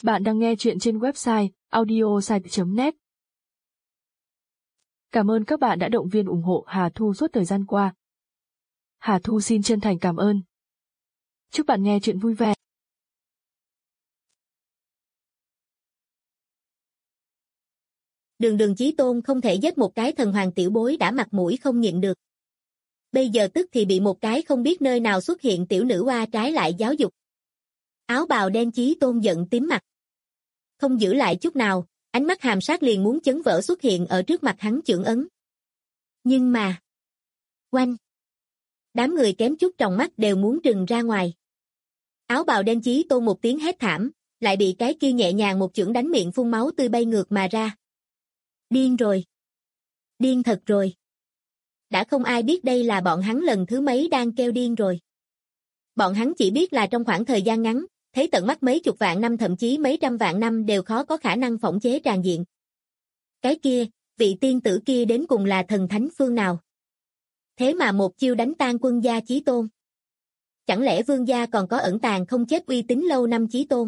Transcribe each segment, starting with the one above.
Bạn đang nghe chuyện trên website audiosite.net. Cảm ơn các bạn đã động viên ủng hộ Hà Thu suốt thời gian qua. Hà Thu xin chân thành cảm ơn. Chúc bạn nghe chuyện vui vẻ. Đường Chí Tôn không thể giết một cái thần hoàng tiểu bối đã mặt mũi không nhịn được. Bây giờ tức thì bị một cái không biết nơi nào xuất hiện tiểu nữ oa trái lại giáo dục. Áo bào đen Chí Tôn giận tím mặt. Không giữ lại chút nào, ánh mắt hàm sát liền muốn chấn vỡ xuất hiện ở trước mặt hắn chưởng ấn. Nhưng mà... Oanh! Đám người kém chút tròng mắt đều muốn trừng ra ngoài. Áo bào đen Chí Tôn một tiếng hét thảm, lại bị cái kia nhẹ nhàng một chưởng đánh miệng phun máu tươi bay ngược mà ra. Điên rồi! Điên thật rồi! Đã không ai biết đây là bọn hắn lần thứ mấy đang kêu điên rồi. Bọn hắn chỉ biết là trong khoảng thời gian ngắn, thấy tận mắt mấy chục vạn năm thậm chí mấy trăm vạn năm đều khó có khả năng phỏng chế tràn diện. Cái kia, vị tiên tử kia đến cùng là thần thánh phương nào? Thế mà một chiêu đánh tan quân gia Chí Tôn. Chẳng lẽ vương gia còn có ẩn tàng không chết uy tín lâu năm Chí Tôn?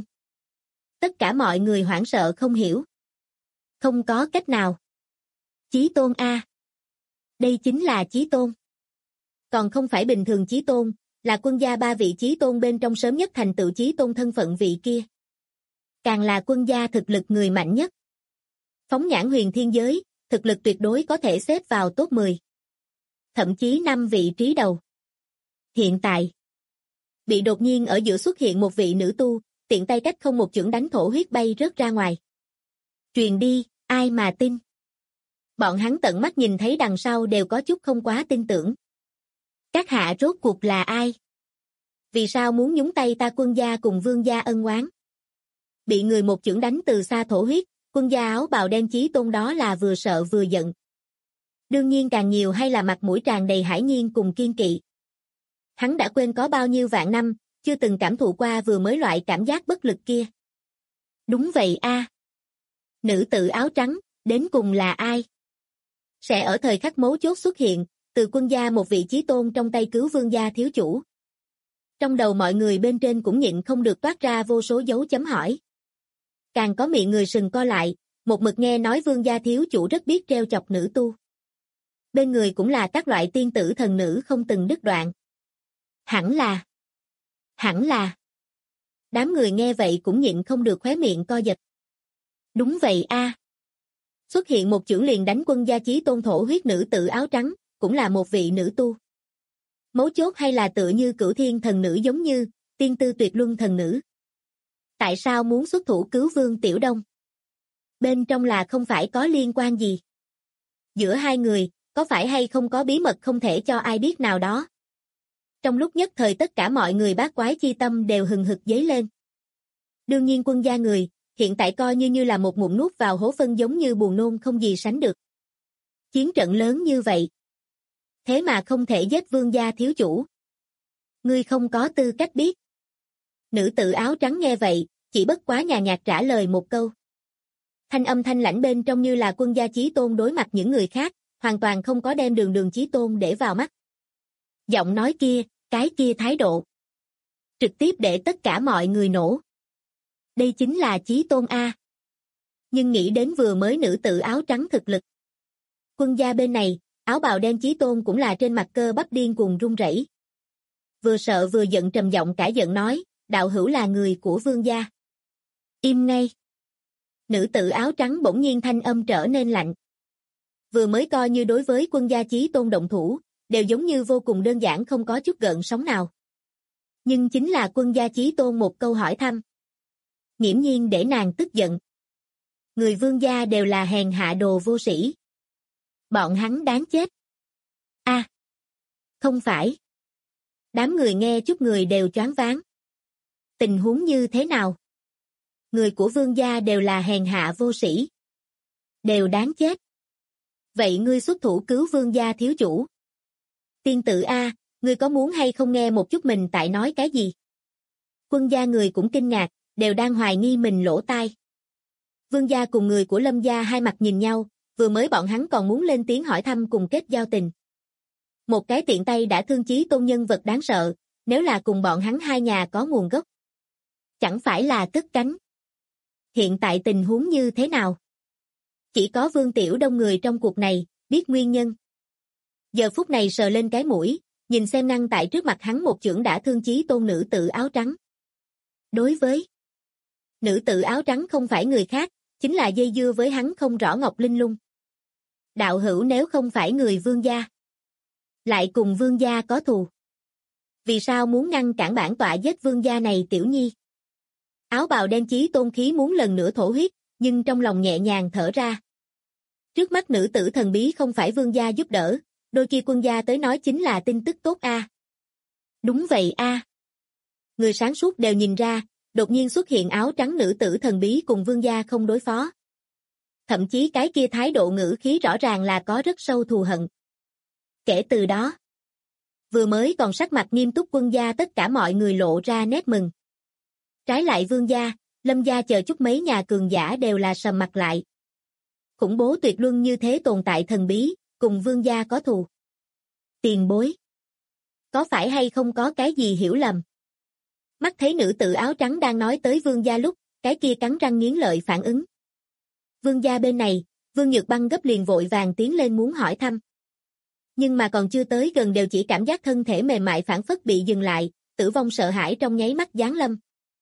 Tất cả mọi người hoảng sợ không hiểu. Không có cách nào. Chí Tôn a. Đây chính là Chí Tôn. Còn không phải bình thường Chí Tôn, là quân gia ba vị Chí Tôn bên trong sớm nhất thành tựu Chí Tôn thân phận vị kia. Càng là quân gia thực lực người mạnh nhất. Phóng nhãn huyền thiên giới, thực lực tuyệt đối có thể xếp vào top 10. Thậm chí 5 vị trí đầu. Hiện tại, bị đột nhiên ở giữa xuất hiện một vị nữ tu, tiện tay cách không một chưởng đánh thổ huyết bay rớt ra ngoài. Truyền đi, ai mà tin. Bọn hắn tận mắt nhìn thấy đằng sau đều có chút không quá tin tưởng. Các hạ rốt cuộc là ai? Vì sao muốn nhúng tay ta quân gia cùng vương gia ân oán? Bị người một chưởng đánh từ xa thổ huyết, quân gia áo bào đen Chí Tôn đó là vừa sợ vừa giận. Đương nhiên càng nhiều hay là mặt mũi tràn đầy hãi nhiên cùng kiên kỵ. Hắn đã quên có bao nhiêu vạn năm, chưa từng cảm thụ qua vừa mới loại cảm giác bất lực kia. Đúng vậy a. Nữ tử áo trắng, đến cùng là ai? Sẽ ở thời khắc mấu chốt xuất hiện, từ quân gia một vị Chí Tôn trong tay cứu vương gia thiếu chủ. Trong đầu mọi người bên trên cũng nhịn không được toát ra vô số dấu chấm hỏi. Càng có miệng người sừng co lại, một mực nghe nói vương gia thiếu chủ rất biết treo chọc nữ tu. Bên người cũng là các loại tiên tử thần nữ không từng đứt đoạn. Hẳn là. Đám người nghe vậy cũng nhịn không được khóe miệng co giật. Đúng vậy a. Xuất hiện một chưởng liền đánh quân gia Chí Tôn thổ huyết nữ tử áo trắng, cũng là một vị nữ tu. Mấu chốt hay là tựa như Cửu Thiên thần nữ giống như Tiên Tư Tuyệt Luân thần nữ. Tại sao muốn xuất thủ cứu Vương Tiểu Đông? Bên trong là không phải có liên quan gì? Giữa hai người, có phải hay không có bí mật không thể cho ai biết nào đó? Trong lúc nhất thời tất cả mọi người bát quái chi tâm đều hừng hực dấy lên. Đương nhiên quân gia người, hiện tại coi như là một ngụm nuốt vào hố phân giống như buồn nôn không gì sánh được. Chiến trận lớn như vậy. Thế mà không thể giết vương gia thiếu chủ. Ngươi không có tư cách biết. Nữ tử áo trắng nghe vậy, chỉ bất quá nhàn nhạt trả lời một câu. Thanh âm thanh lãnh bên trong như là quân gia Chí Tôn đối mặt những người khác, hoàn toàn không có đem đường Chí Tôn để vào mắt. Giọng nói kia, cái kia thái độ. Trực tiếp để tất cả mọi người nổ. Đây chính là Chí Tôn a. Nhưng nghĩ đến vừa mới nữ tử áo trắng thực lực. Quân gia bên này, áo bào đen Chí Tôn cũng là trên mặt cơ bắp điên cuồng run rẩy. Vừa sợ vừa giận trầm giọng cả giận nói, đạo hữu là người của vương gia. Im ngay. Nữ tử áo trắng bỗng nhiên thanh âm trở nên lạnh. Vừa mới coi như đối với quân gia Chí Tôn động thủ, đều giống như vô cùng đơn giản không có chút gợn sóng nào. Nhưng chính là quân gia Chí Tôn một câu hỏi thăm. Nghiễm nhiên để nàng tức giận. Người vương gia đều là hèn hạ đồ vô sĩ. Bọn hắn đáng chết. A, không phải. Đám người nghe chút người đều choáng váng. Tình huống như thế nào? Người của vương gia đều là hèn hạ vô sĩ. Đều đáng chết. Vậy ngươi xuất thủ cứu vương gia thiếu chủ. Tiên tử A, ngươi có muốn hay không nghe một chút mình tại nói cái gì? Quân gia người cũng kinh ngạc, đều đang hoài nghi mình lỗ tai. Vương gia cùng người của Lâm gia hai mặt nhìn nhau, vừa mới bọn hắn còn muốn lên tiếng hỏi thăm cùng kết giao tình. Một cái tiện tay đã thương Chí Tôn nhân vật đáng sợ, nếu là cùng bọn hắn hai nhà có nguồn gốc. Chẳng phải là cất cánh. Hiện tại tình huống như thế nào? Chỉ có Vương Tiểu Đông người trong cuộc này, biết nguyên nhân. Giờ phút này sờ lên cái mũi, nhìn xem ngăn tại trước mặt hắn một chưởng đã thương chí tôn nữ tử áo trắng. Đối với nữ tử áo trắng không phải người khác, chính là dây dưa với hắn không rõ Ngọc Linh Lung. Đạo hữu nếu không phải người Vương gia, lại cùng Vương gia có thù, vì sao muốn ngăn cản bản tọa giết Vương gia này tiểu nhi? Áo bào đen Chí Tôn khí muốn lần nữa thổ huyết, nhưng trong lòng nhẹ nhàng thở ra. Trước mắt nữ tử thần bí không phải Vương gia giúp đỡ, đôi khi quân gia tới nói chính là tin tức tốt a. Đúng vậy a. Người sáng suốt đều nhìn ra, đột nhiên xuất hiện áo trắng nữ tử thần bí cùng Vương gia không đối phó. Thậm chí cái kia thái độ ngữ khí rõ ràng là có rất sâu thù hận. Kể từ đó, vừa mới còn sắc mặt nghiêm túc quân gia tất cả mọi người lộ ra nét mừng. Trái lại Vương gia, Lâm gia chờ chút mấy nhà cường giả đều là sầm mặt lại. Khủng bố tuyệt luân như thế tồn tại thần bí, cùng Vương gia có thù. Tiền bối. Có phải hay không có cái gì hiểu lầm? Mắt thấy nữ tử áo trắng đang nói tới Vương gia lúc, cái kia cắn răng nghiến lợi phản ứng. Vương gia bên này, Vương Nhược Băng gấp liền vội vàng tiến lên muốn hỏi thăm. Nhưng mà còn chưa tới gần đều chỉ cảm giác thân thể mềm mại phản phất bị dừng lại, tử vong sợ hãi trong nháy mắt giáng lâm.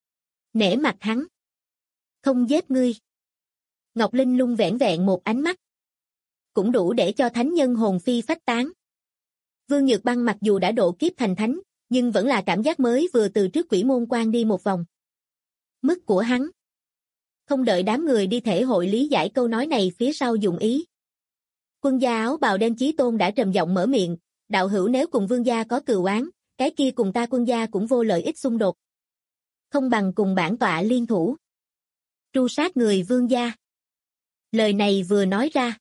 Nể mặt hắn. Không giết ngươi. Ngọc Linh Lung vẻn vẹn một ánh mắt. Cũng đủ để cho thánh nhân hồn phi phách tán. Vương Nhược Băng mặc dù đã độ kiếp thành thánh, nhưng vẫn là cảm giác mới vừa từ trước quỷ môn quan đi một vòng. Mức của hắn. Không đợi đám người đi thể hội lý giải câu nói này phía sau dụng ý. Quân gia áo bào đen Chí Tôn đã trầm giọng mở miệng, đạo hữu nếu cùng Vương gia có cừu oán, cái kia cùng ta quân gia cũng vô lợi ích xung đột. Không bằng cùng bản tọa liên thủ. Tru sát người Vương gia. Lời này vừa nói ra.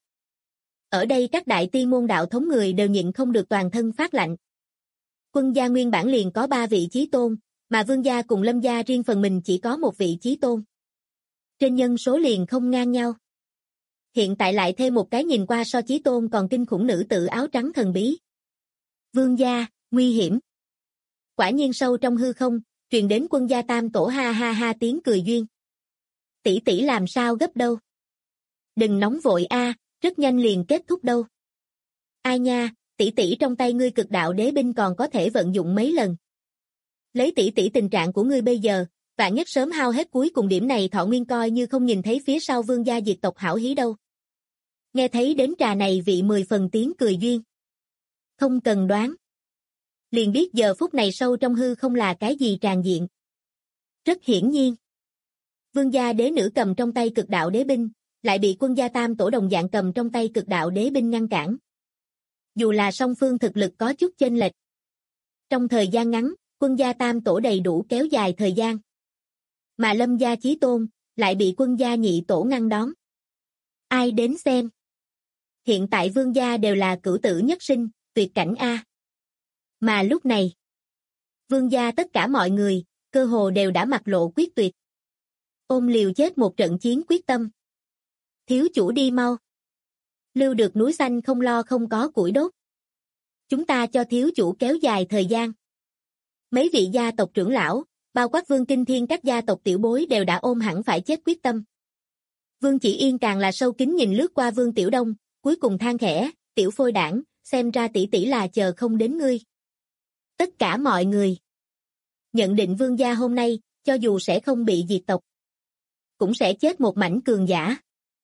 Ở đây các đại tiên môn đạo thống người đều nhịn không được toàn thân phát lạnh. Quân gia nguyên bản liền có 3 vị Chí Tôn, mà Vương gia cùng Lâm gia riêng phần mình chỉ có 1 vị Chí Tôn. Trên nhân số liền không ngang nhau. Hiện tại lại thêm một cái nhìn qua so Chí Tôn còn kinh khủng nữ tử áo trắng thần bí. Vương gia, nguy hiểm. Quả nhiên sâu trong hư không, truyền đến quân gia tam tổ ha ha ha tiếng cười duyên. Tỷ tỷ làm sao gấp đâu. Đừng nóng vội a, rất nhanh liền kết thúc đâu. Ai nha, tỷ tỷ trong tay ngươi cực đạo đế binh còn có thể vận dụng mấy lần. Lấy tỷ tỷ tình trạng của ngươi bây giờ, vạn nhất sớm hao hết cuối cùng điểm này thọ nguyên coi như không nhìn thấy phía sau Vương gia diệt tộc hảo hí đâu. Nghe thấy đến trà này vị 10 phần tiếng cười duyên. Không cần đoán. Liền biết giờ phút này sâu trong hư không là cái gì tràn diện. Rất hiển nhiên. Vương gia đế nữ cầm trong tay cực đạo đế binh, lại bị quân gia tam tổ đồng dạng cầm trong tay cực đạo đế binh ngăn cản. Dù là song phương thực lực có chút chênh lệch. Trong thời gian ngắn, quân gia tam tổ đầy đủ kéo dài thời gian. Mà Lâm gia Chí Tôn, lại bị quân gia nhị tổ ngăn đón. Ai đến xem? Hiện tại Vương gia đều là cửu tử nhất sinh, tuyệt cảnh A. Mà lúc này, Vương gia tất cả mọi người, cơ hồ đều đã mặt lộ quyết tuyệt. Ôm liều chết một trận chiến quyết tâm. Thiếu chủ đi mau. Lưu được núi xanh không lo không có củi đốt. Chúng ta cho thiếu chủ kéo dài thời gian. Mấy vị gia tộc trưởng lão, bao quát Vương Kinh Thiên các gia tộc tiểu bối đều đã ôm hẳn phải chết quyết tâm. Vương Chỉ Yên càng là sâu kín nhìn lướt qua Vương Tiểu Đông, cuối cùng than khẽ, tiểu phôi đảng, xem ra tỷ tỷ là chờ không đến ngươi. Tất cả mọi người nhận định Vương gia hôm nay, cho dù sẽ không bị diệt tộc, cũng sẽ chết một mảnh cường giả.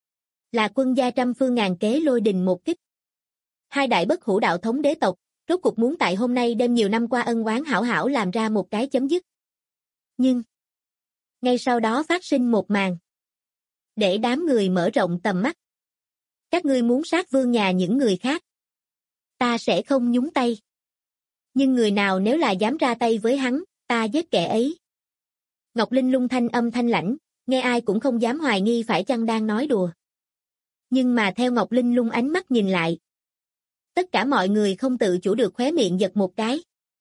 Là quân gia trăm phương ngàn kế lôi đình một kích. Hai đại bất hủ đạo thống đế tộc, rốt cuộc muốn tại hôm nay đem nhiều năm qua ân oán hảo hảo làm ra một cái chấm dứt. Nhưng, ngay sau đó phát sinh một màn. Để đám người mở rộng tầm mắt. Các ngươi muốn sát Vương nhà những người khác. Ta sẽ không nhúng tay. Nhưng người nào nếu là dám ra tay với hắn, ta giết kẻ ấy. Ngọc Linh Lung thanh âm thanh lãnh, nghe ai cũng không dám hoài nghi phải chăng đang nói đùa. Nhưng mà theo Ngọc Linh Lung ánh mắt nhìn lại. Tất cả mọi người không tự chủ được khóe miệng giật một cái.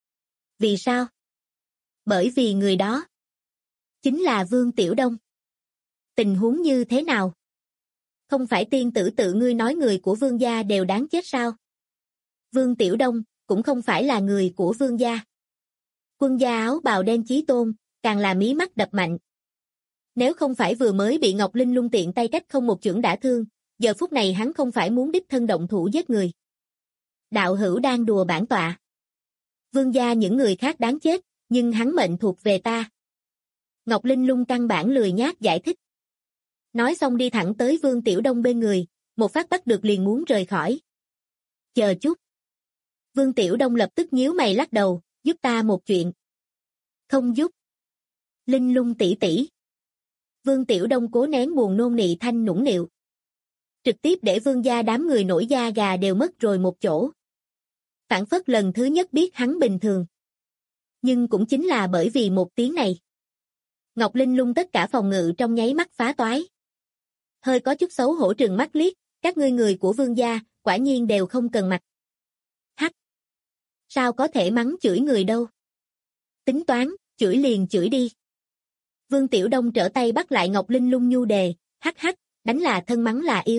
Vì sao? Bởi vì người đó chính là Vương Tiểu Đông. Tình huống như thế nào? Không phải tiên tử tự ngươi nói người của Vương gia đều đáng chết sao? Vương Tiểu Đông cũng không phải là người của Vương gia. Quân gia áo bào đen Chí Tôn, càng là mí mắt đập mạnh. Nếu không phải vừa mới bị Ngọc Linh Lung tiện tay cách không một chưởng đả thương, giờ phút này hắn không phải muốn đích thân động thủ giết người. Đạo hữu đang đùa bản tọa. Vương gia những người khác đáng chết, nhưng hắn mệnh thuộc về ta. Ngọc Linh Lung căn bản lười nhác giải thích. Nói xong đi thẳng tới Vương Tiểu Đông bên người, một phát bắt được liền muốn rời khỏi. Chờ chút. Vương Tiểu Đông lập tức nhíu mày lắc đầu, giúp ta một chuyện. Không giúp. Linh Lung tỷ tỷ. Vương Tiểu Đông cố nén buồn nôn nị thanh nũng nịu. Trực tiếp để Vương gia đám người nổi da gà đều mất rồi một chỗ. Phản phất lần thứ nhất biết hắn bình thường. Nhưng cũng chính là bởi vì một tiếng này. Ngọc Linh Lung tất cả phòng ngự trong nháy mắt phá toái. Hơi có chút xấu hổ trừng mắt liếc, các ngươi người của Vương gia, quả nhiên đều không cần mặt. Hắc! Sao có thể mắng chửi người đâu? Tính toán, chửi liền chửi đi. Vương Tiểu Đông trở tay bắt lại Ngọc Linh Lung nhu đề, hắc hắc, đánh là thân mắng là yêu.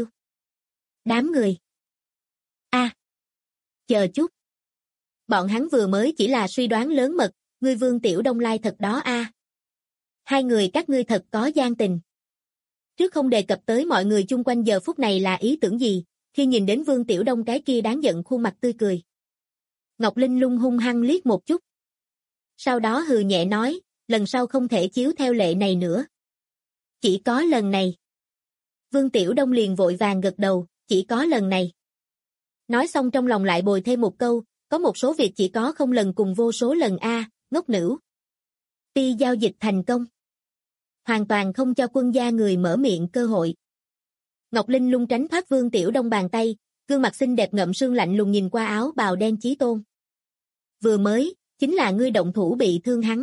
Đám người. A, chờ chút. Bọn hắn vừa mới chỉ là suy đoán lớn mật, ngươi Vương Tiểu Đông lai thật đó a. Hai người các ngươi thật có gian tình. Trước không đề cập tới mọi người chung quanh giờ phút này là ý tưởng gì, khi nhìn đến Vương Tiểu Đông cái kia đáng giận khuôn mặt tươi cười. Ngọc Linh Lung hung hăng liếc một chút. Sau đó hừ nhẹ nói, lần sau không thể chiếu theo lệ này nữa. Chỉ có lần này. Vương Tiểu Đông liền vội vàng gật đầu, chỉ có lần này. Nói xong trong lòng lại bồi thêm một câu, có một số việc chỉ có không lần cùng vô số lần a, ngốc nữ. Ti giao dịch thành công. Hoàn toàn không cho quân gia người mở miệng cơ hội. Ngọc Linh Lung tránh thoát Vương Tiểu Đông bàn tay, gương mặt xinh đẹp ngậm sương lạnh lùng nhìn qua áo bào đen Chí Tôn. Vừa mới, chính là ngươi động thủ bị thương hắn.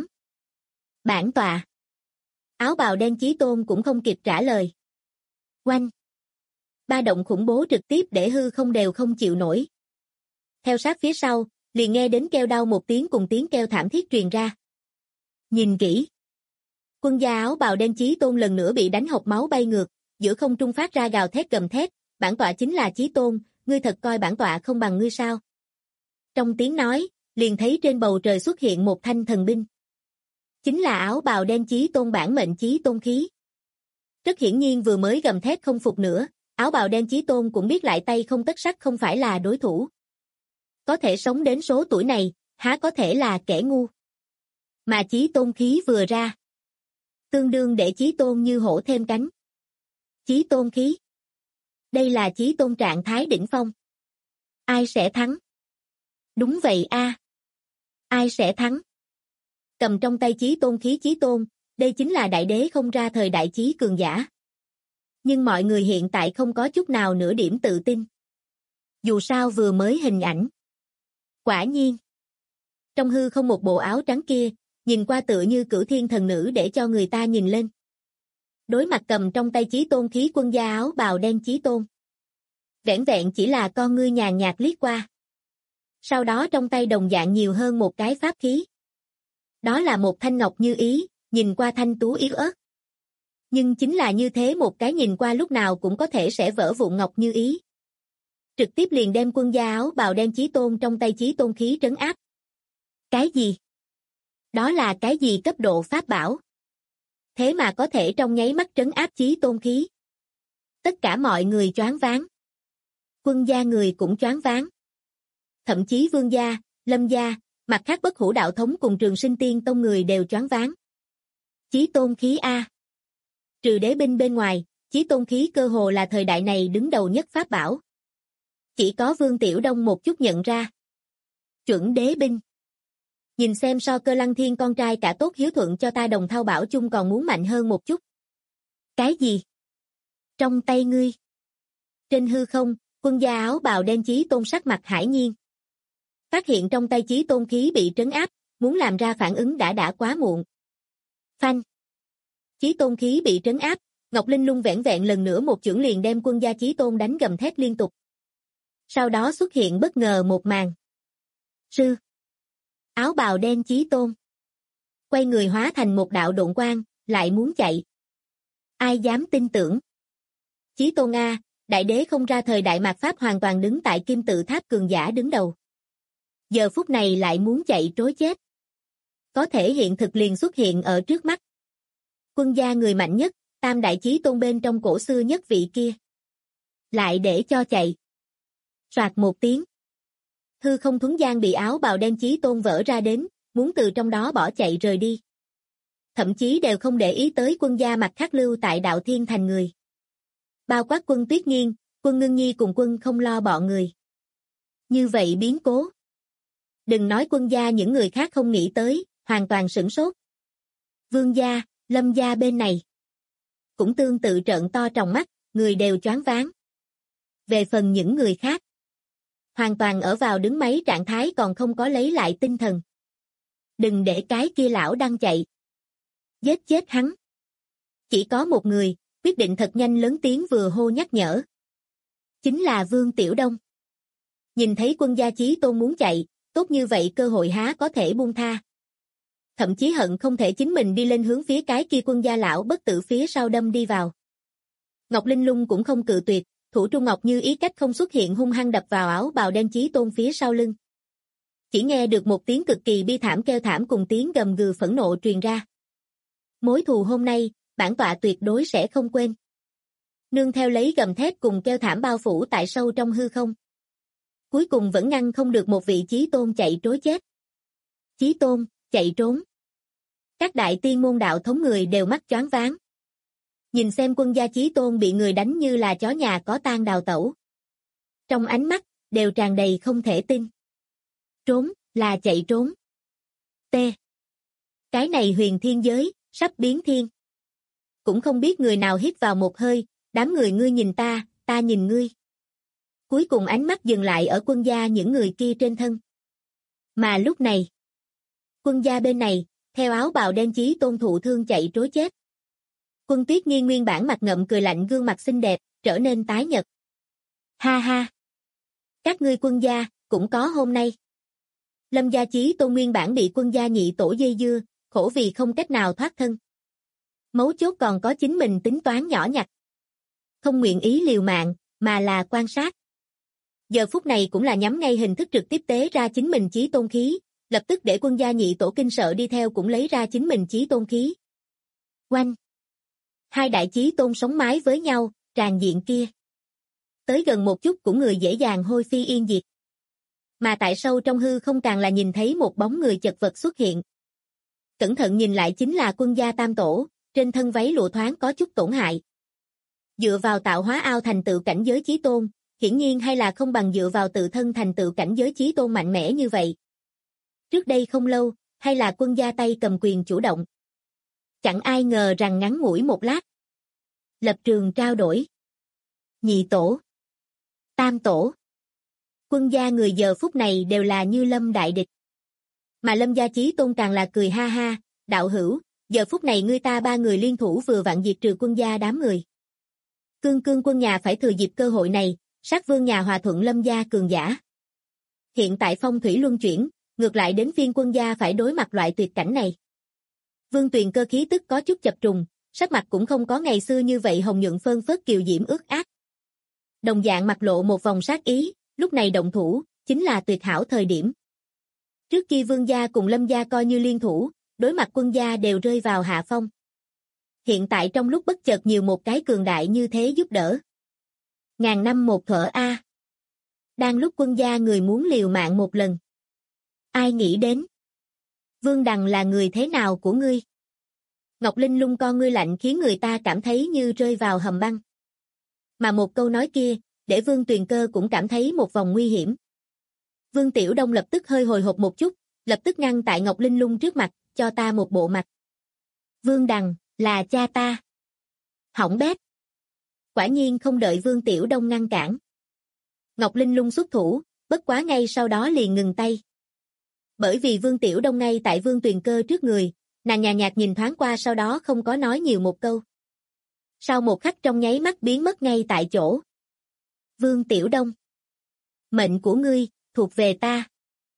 Bản tọa. Áo bào đen Chí Tôn cũng không kịp trả lời. Oanh. Ba động khủng bố trực tiếp để hư không đều không chịu nổi. Theo sát phía sau, liền nghe đến kêu đau một tiếng cùng tiếng kêu thảm thiết truyền ra. Nhìn kỹ. Quân gia áo bào đen Chí Tôn lần nữa bị đánh hộc máu bay ngược, giữa không trung phát ra gào thét gầm thét, bản tọa chính là Chí Tôn, ngươi thật coi bản tọa không bằng ngươi sao? Trong tiếng nói, liền thấy trên bầu trời xuất hiện một thanh thần binh. Chính là áo bào đen Chí Tôn bản mệnh Chí Tôn khí. Rất hiển nhiên vừa mới gầm thét không phục nữa, áo bào đen Chí Tôn cũng biết lại tay không tất sắt không phải là đối thủ. Có thể sống đến số tuổi này, há có thể là kẻ ngu. Mà Chí Tôn khí vừa ra. Tương đương để Chí Tôn như hổ thêm cánh. Chí Tôn khí. Đây là Chí Tôn trạng thái đỉnh phong. Ai sẽ thắng? Đúng vậy a. Ai sẽ thắng? Cầm trong tay Chí Tôn khí Chí Tôn, đây chính là đại đế không ra thời đại chí cường giả. Nhưng mọi người hiện tại không có chút nào nửa điểm tự tin. Dù sao vừa mới hình ảnh. Quả nhiên. Trong hư không một bộ áo trắng kia, nhìn qua tựa như cửu thiên thần nữ để cho người ta nhìn lên. Đối mặt cầm trong tay Chí Tôn khí quân gia áo bào đen Chí Tôn. Vẻn vẹn chỉ là con ngươi nhàn nhạt liếc qua. Sau đó trong tay đồng dạng nhiều hơn một cái pháp khí. Đó là một thanh ngọc như ý, nhìn qua thanh tú yếu ớt. Nhưng chính là như thế một cái nhìn qua lúc nào cũng có thể sẽ vỡ vụn ngọc như ý. Trực tiếp liền đem quân gia áo bào đen Chí Tôn trong tay Chí Tôn khí trấn áp. Cái gì? Đó là cái gì cấp độ pháp bảo? Thế mà có thể trong nháy mắt trấn áp Chí Tôn khí. Tất cả mọi người choáng váng. Quân gia người cũng choáng váng. Thậm chí Vương gia, Lâm gia, mặt khác Bất Hủ đạo thống cùng Trường Sinh Tiên tông người đều choáng váng. Chí Tôn khí a. Trừ đế binh bên ngoài, Chí Tôn khí cơ hồ là thời đại này đứng đầu nhất pháp bảo. Chỉ có Vương Tiểu Đông một chút nhận ra. Chuẩn đế binh. Nhìn xem so Cơ Lăng Thiên con trai cả tốt hiếu thuận cho ta Đồng Thao Bảo chung còn muốn mạnh hơn một chút. Cái gì? Trong tay ngươi. Trên hư không, quân gia áo bào đen Chí Tôn sắc mặt hải nhiên. Phát hiện trong tay Chí Tôn khí bị trấn áp, muốn làm ra phản ứng đã quá muộn. Phanh. Chí Tôn khí bị trấn áp, Ngọc Linh Lung vẻn vẹn lần nữa một chưởng liền đem quân gia Chí Tôn đánh gầm thét liên tục. Sau đó xuất hiện bất ngờ một màn. Sư. Áo bào đen Chí Tôn. Quay người hóa thành một đạo độn quang, lại muốn chạy. Ai dám tin tưởng? Chí Tôn A, đại đế không ra thời đại mạt Pháp hoàn toàn đứng tại kim tự tháp cường giả đứng đầu. Giờ phút này lại muốn chạy trối chết. Có thể hiện thực liền xuất hiện ở trước mắt. Quân gia người mạnh nhất, tam đại chí tôn bên trong cổ xưa nhất vị kia. Lại để cho chạy. Soạt một tiếng. Hư không thuấn gian bị áo bào đen chí tôn vỡ ra đến, muốn từ trong đó bỏ chạy rời đi. Thậm chí đều không để ý tới quân gia mặt khác lưu tại đạo thiên thành người. Bao quát quân Tuyết Nghiên, quân Ngưng Nhi cùng quân không lo bọn người. Như vậy biến cố. Đừng nói quân gia những người khác không nghĩ tới, hoàn toàn sửng sốt. Vương gia, Lâm gia bên này. Cũng tương tự trợn to tròng mắt, người đều choáng váng. Về phần những người khác. Hoàn toàn ở vào đứng máy trạng thái còn không có lấy lại tinh thần. Đừng để cái kia lão đang chạy. Giết chết hắn. Chỉ có một người, quyết định thật nhanh lớn tiếng vừa hô nhắc nhở. Chính là Vương Tiểu Đông. Nhìn thấy quân gia chí tôn muốn chạy, tốt như vậy cơ hội há có thể buông tha. Thậm chí hận không thể chính mình đi lên hướng phía cái kia quân gia lão bất tử phía sau đâm đi vào. Ngọc Linh Lung cũng không cự tuyệt, thủ trung ngọc như ý cách không xuất hiện hung hăng đập vào áo bào đen chí tôn phía sau lưng. Chỉ nghe được một tiếng cực kỳ bi thảm kêu thảm cùng tiếng gầm gừ phẫn nộ truyền ra. Mối thù hôm nay, bản tọa tuyệt đối sẽ không quên. Nương theo lấy gầm thét cùng kêu thảm bao phủ tại sâu trong hư không. Cuối cùng vẫn ngăn không được một vị chí tôn chạy trối chết. Chí tôn, chạy trốn. Các đại tiên môn đạo thống người đều mắt choáng váng. Nhìn xem quân gia chí tôn bị người đánh như là chó nhà có tang đào tẩu. Trong ánh mắt, đều tràn đầy không thể tin. Trốn, là chạy trốn. T. Cái này huyền thiên giới, sắp biến thiên. Cũng không biết người nào hít vào một hơi, đám người ngươi nhìn ta nhìn ngươi. Cuối cùng ánh mắt dừng lại ở quân gia những người kia trên thân. Mà lúc này, quân gia bên này, theo áo bào đen chí tôn thụ thương chạy trối chết. Quân Tuyết Nghiên nguyên bản mặt ngậm cười lạnh gương mặt xinh đẹp, trở nên tái nhợt. Ha ha! Các ngươi quân gia, cũng có hôm nay. Lâm gia chí tôn nguyên bản bị quân gia nhị tổ dây dưa, khổ vì không cách nào thoát thân. Mấu chốt còn có chính mình tính toán nhỏ nhặt. Không nguyện ý liều mạng, mà là quan sát. Giờ phút này cũng là nhắm ngay hình thức trực tiếp tế ra chính mình chí tôn khí, lập tức để quân gia nhị tổ kinh sợ đi theo cũng lấy ra chính mình chí tôn khí. Oanh! Hai đại chí tôn sống mái với nhau, tràn diện kia. Tới gần một chút cũng người dễ dàng hôi phi yên diệt. Mà tại sâu trong hư không càng là nhìn thấy một bóng người chật vật xuất hiện. Cẩn thận nhìn lại chính là quân gia tam tổ, trên thân váy lụa thoáng có chút tổn hại. Dựa vào tạo hóa ao thành tựu cảnh giới chí tôn, hiển nhiên hay là không bằng dựa vào tự thân thành tựu cảnh giới chí tôn mạnh mẽ như vậy. Trước đây không lâu, hay là quân gia tay cầm quyền chủ động. Chẳng ai ngờ rằng ngắn ngủi một lát. Lập trường trao đổi. Nhị tổ. Tam tổ. Quân gia người giờ phút này đều là như lâm đại địch. Mà lâm gia chí tôn càng là cười ha ha, đạo hữu, giờ phút này ngươi ta ba người liên thủ vừa vặn diệt trừ quân gia đám người. Cương quân nhà phải thừa dịp cơ hội này, sát vương nhà hòa thuận lâm gia cường giả. Hiện tại phong thủy luân chuyển, ngược lại đến phiên quân gia phải đối mặt loại tuyệt cảnh này. Vương Tuyền Cơ khí tức có chút chập trùng, sắc mặt cũng không có ngày xưa như vậy hồng nhuận phơn phớt kiều diễm ướt át. Đồng dạng mặt lộ một vòng sát ý, lúc này động thủ, chính là tuyệt hảo thời điểm. Trước khi vương gia cùng lâm gia coi như liên thủ, đối mặt quân gia đều rơi vào hạ phong. Hiện tại trong lúc bất chợt nhiều một cái cường đại như thế giúp đỡ. Ngàn năm một thuở a. Đang lúc quân gia người muốn liều mạng một lần. Ai nghĩ đến? Vương Đằng là người thế nào của ngươi? Ngọc Linh Lung con ngươi lạnh khiến người ta cảm thấy như rơi vào hầm băng. Mà một câu nói kia, để Vương Tuyền Cơ cũng cảm thấy một vòng nguy hiểm. Vương Tiểu Đông lập tức hơi hồi hộp một chút, lập tức ngăn tại Ngọc Linh Lung trước mặt, cho ta một bộ mặt. Vương Đằng, là cha ta. Hỏng bét. Quả nhiên không đợi Vương Tiểu Đông ngăn cản. Ngọc Linh Lung xuất thủ, bất quá ngay sau đó liền ngừng tay. Bởi vì Vương Tiểu Đông ngay tại Vương Tuyền Cơ trước người, nàng nhàn nhạt nhìn thoáng qua sau đó không có nói nhiều một câu. Sau một khắc trong nháy mắt biến mất ngay tại chỗ. Vương Tiểu Đông. Mệnh của ngươi, thuộc về ta.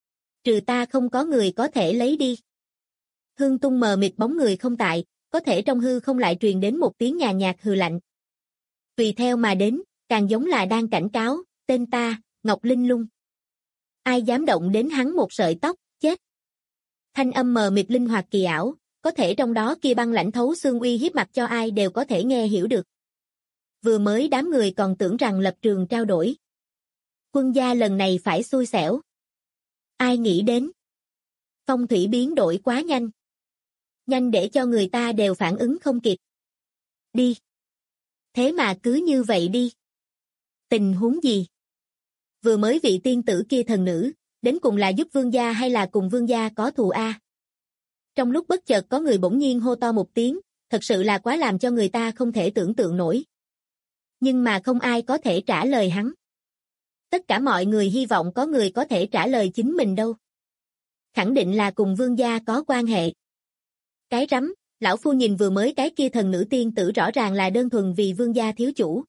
Trừ ta không có người có thể lấy đi. Hương tung mờ mịt bóng người không tại, có thể trong hư không lại truyền đến một tiếng nhàn nhạt hừ lạnh. Tùy theo mà đến, càng giống là đang cảnh cáo, tên ta, Ngọc Linh Lung. Ai dám động đến hắn một sợi tóc, chết. Thanh âm mờ mịt linh hoạt kỳ ảo, có thể trong đó kia băng lãnh thấu xương uy hiếp mặt cho ai đều có thể nghe hiểu được. Vừa mới đám người còn tưởng rằng lập trường trao đổi. Quân gia lần này phải xui xẻo. Ai nghĩ đến? Phong thủy biến đổi quá nhanh. Nhanh để cho người ta đều phản ứng không kịp. Đi. Thế mà cứ như vậy đi. Tình huống gì? Vừa mới vị tiên tử kia thần nữ, đến cùng là giúp vương gia hay là cùng vương gia có thù a? Trong lúc bất chợt có người bỗng nhiên hô to một tiếng, thật sự là quá làm cho người ta không thể tưởng tượng nổi. Nhưng mà không ai có thể trả lời hắn. Tất cả mọi người hy vọng có người có thể trả lời chính mình đâu. Khẳng định là cùng vương gia có quan hệ. Cái rắm, lão phu nhìn vừa mới cái kia thần nữ tiên tử rõ ràng là đơn thuần vì vương gia thiếu chủ.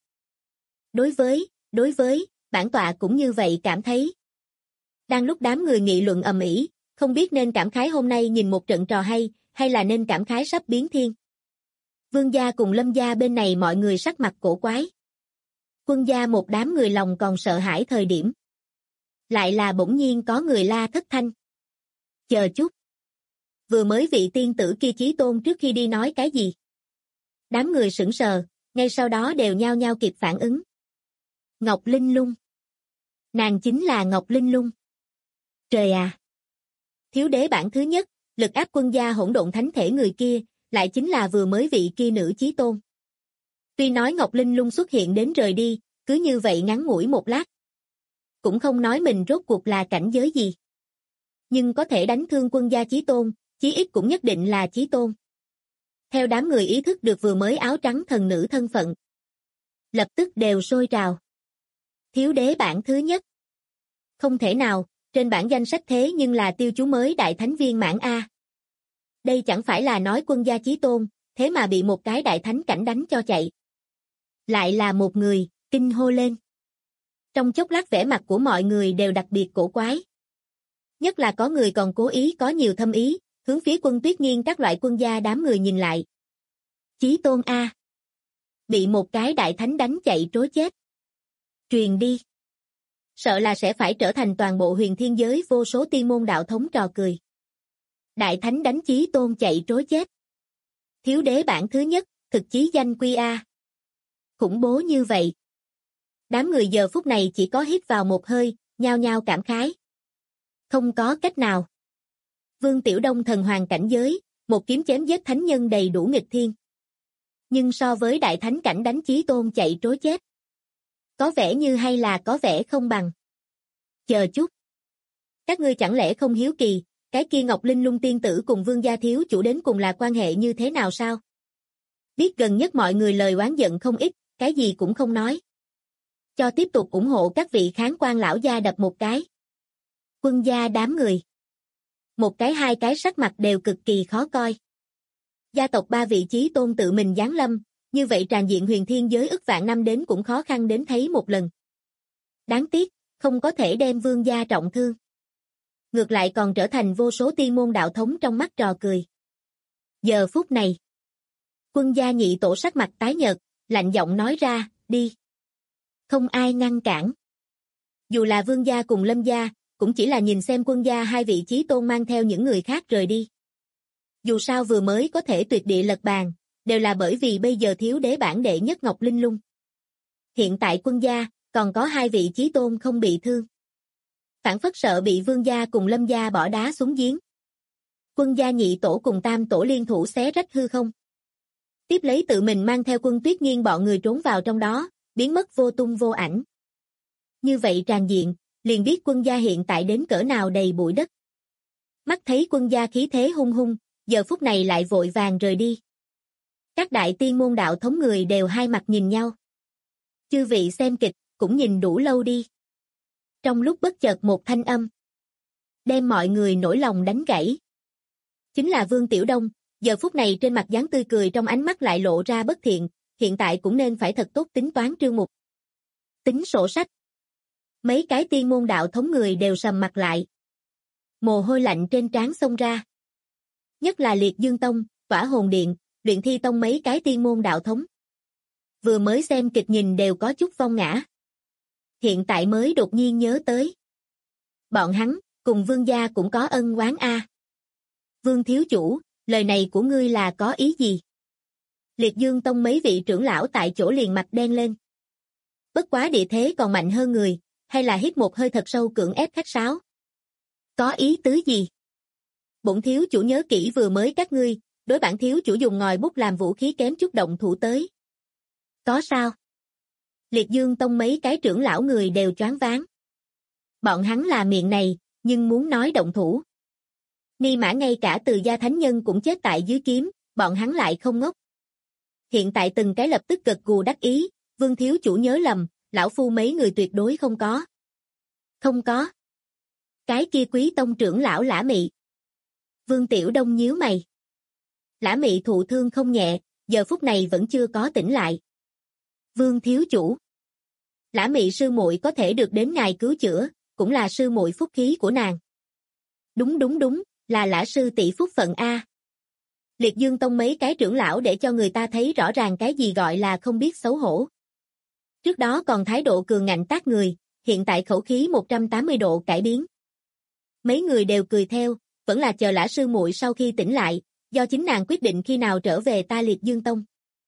Đối với, bản tọa cũng như vậy cảm thấy. Đang lúc đám người nghị luận ầm ĩ, không biết nên cảm khái hôm nay nhìn một trận trò hay là nên cảm khái sắp biến thiên. Vương gia cùng Lâm gia bên này mọi người sắc mặt cổ quái. Quân gia một đám người lòng còn sợ hãi thời điểm. Lại là bỗng nhiên có người la thất thanh. Chờ chút. Vừa mới vị tiên tử kia Chí Tôn trước khi đi nói cái gì? Đám người sững sờ, ngay sau đó đều nhao nhao kịp phản ứng. Ngọc Linh Lung. Nàng chính là Ngọc Linh Lung. Trời à! Thiếu đế bản thứ nhất, lực áp quân gia hỗn độn thánh thể người kia, lại chính là vừa mới vị kia nữ Chí Tôn. Tuy nói Ngọc Linh Lung xuất hiện đến rời đi, cứ như vậy ngắn ngủi một lát. Cũng không nói mình rốt cuộc là cảnh giới gì. Nhưng có thể đánh thương quân gia Chí Tôn, chí ít cũng nhất định là Chí Tôn. Theo đám người ý thức được vừa mới áo trắng thần nữ thân phận. Lập tức đều sôi trào. Thiếu đế bản thứ nhất. Không thể nào, trên bảng danh sách thế nhưng là tiêu chú mới đại thánh viên mãn A. Đây chẳng phải là nói quân gia Chí Tôn, thế mà bị một cái đại thánh cảnh đánh cho chạy. Lại là một người, kinh hô lên. Trong chốc lát vẻ mặt của mọi người đều đặc biệt cổ quái. Nhất là có người còn cố ý có nhiều thâm ý, hướng phía Quân Tuyết Nghiên các loại quân gia đám người nhìn lại. Chí Tôn A. Bị một cái đại thánh đánh chạy trối chết. Truyền đi. Sợ là sẽ phải trở thành toàn bộ huyền thiên giới vô số tiên môn đạo thống trò cười. Đại thánh đánh Chí Tôn chạy trối chết. Thiếu đế bản thứ nhất, thực chí danh quy A. Khủng bố như vậy. Đám người giờ phút này chỉ có hít vào một hơi, nhao nhao cảm khái. Không có cách nào. Vương Tiểu Đông thần hoàng cảnh giới, một kiếm chém giết thánh nhân đầy đủ nghịch thiên. Nhưng so với đại thánh cảnh đánh Chí Tôn chạy trối chết. Có vẻ như hay là có vẻ không bằng. Chờ chút. Các ngươi chẳng lẽ không hiếu kỳ, cái kia Ngọc Linh Lung tiên tử cùng vương gia thiếu chủ đến cùng là quan hệ như thế nào sao? Biết gần nhất mọi người lời oán giận không ít, cái gì cũng không nói. Cho tiếp tục ủng hộ các vị kháng quan lão gia đập một cái. Quân gia đám người. Một cái hai cái sắc mặt đều cực kỳ khó coi. Gia tộc ba vị Chí Tôn tự mình giáng lâm, như vậy tràn diện huyền thiên giới ức vạn năm đến cũng khó khăn đến thấy một lần. Đáng tiếc, không có thể đem vương gia trọng thương. Ngược lại còn trở thành vô số tiên môn đạo thống trong mắt trò cười. Giờ phút này, quân gia nhị tổ sắc mặt tái nhợt, lạnh giọng nói ra, đi. Không ai ngăn cản. Dù là vương gia cùng Lâm gia, cũng chỉ là nhìn xem quân gia hai vị Chí Tôn mang theo những người khác rời đi. Dù sao vừa mới có thể tuyệt địa lật bàn, đều là bởi vì bây giờ thiếu đế bản đệ nhất Ngọc Linh Lung. Hiện tại quân gia, còn có hai vị Chí Tôn không bị thương. Phản phất sợ bị vương gia cùng Lâm gia bỏ đá xuống giếng. Quân gia nhị tổ cùng tam tổ liên thủ xé rách hư không. Tiếp lấy tự mình mang theo Quân Tuyết Nghiên bọn người trốn vào trong đó, biến mất vô tung vô ảnh. Như vậy tràn diện, liền biết quân gia hiện tại đến cỡ nào đầy bụi đất. Mắt thấy quân gia khí thế hung hung, giờ phút này lại vội vàng rời đi. Các đại tiên môn đạo thống người đều hai mặt nhìn nhau. Chư vị xem kịch, cũng nhìn đủ lâu đi. Trong lúc bất chợt một thanh âm, đem mọi người nổi lòng đánh gãy. Chính là Vương Tiểu Đông, giờ phút này trên mặt dáng tươi cười trong ánh mắt lại lộ ra bất thiện, hiện tại cũng nên phải thật tốt tính toán trương mục. Tính sổ sách. Mấy cái tiên môn đạo thống người đều sầm mặt lại. Mồ hôi lạnh trên trán xông ra. Nhất là Liệt Dương Tông, Tỏa Hồn Điện, Luyện Thi Tông mấy cái tiên môn đạo thống. Vừa mới xem kịch nhìn đều có chút vong ngã. Hiện tại mới đột nhiên nhớ tới. Bọn hắn, cùng vương gia cũng có ân oán a. Vương thiếu chủ, Lời này của ngươi là có ý gì? Liệt Dương Tông mấy vị trưởng lão tại chỗ liền mặt đen lên. Bất quá địa thế còn mạnh hơn người, hay là hít một hơi thật sâu cưỡng ép khách sáo? Có ý tứ gì? Bổn thiếu chủ nhớ kỹ vừa mới các ngươi, đối bản thiếu chủ dùng ngòi bút làm vũ khí kém chút động thủ tới. Có sao? Liệt Dương Tông mấy cái trưởng lão người đều choáng váng. Bọn hắn là miệng này, nhưng muốn nói động thủ. Ni Mã ngay cả Từ gia thánh nhân cũng chết tại dưới kiếm, bọn hắn lại không ngốc. Hiện tại từng cái lập tức gật gù đắc ý, Vương thiếu chủ nhớ lầm, lão phu mấy người tuyệt đối không có. Không có. Cái kia Quý tông trưởng lão Lã Mị. Vương Tiểu Đông nhíu mày. Lã Mị thụ thương không nhẹ, giờ phút này vẫn chưa có tỉnh lại. Vương thiếu chủ. Lã Mị sư muội có thể được đến ngài cứu chữa, cũng là sư muội phúc khí của nàng. Đúng, là Lã sư tỷ phúc phận a. Liệt Dương Tông mấy cái trưởng lão để cho người ta thấy rõ ràng cái gì gọi là không biết xấu hổ. Trước đó còn thái độ cường ngạnh tát người, hiện tại khẩu khí 180 độ cải biến. Mấy người đều cười theo, vẫn là chờ Lã sư muội sau khi tỉnh lại, do chính nàng quyết định khi nào trở về ta Liệt Dương Tông.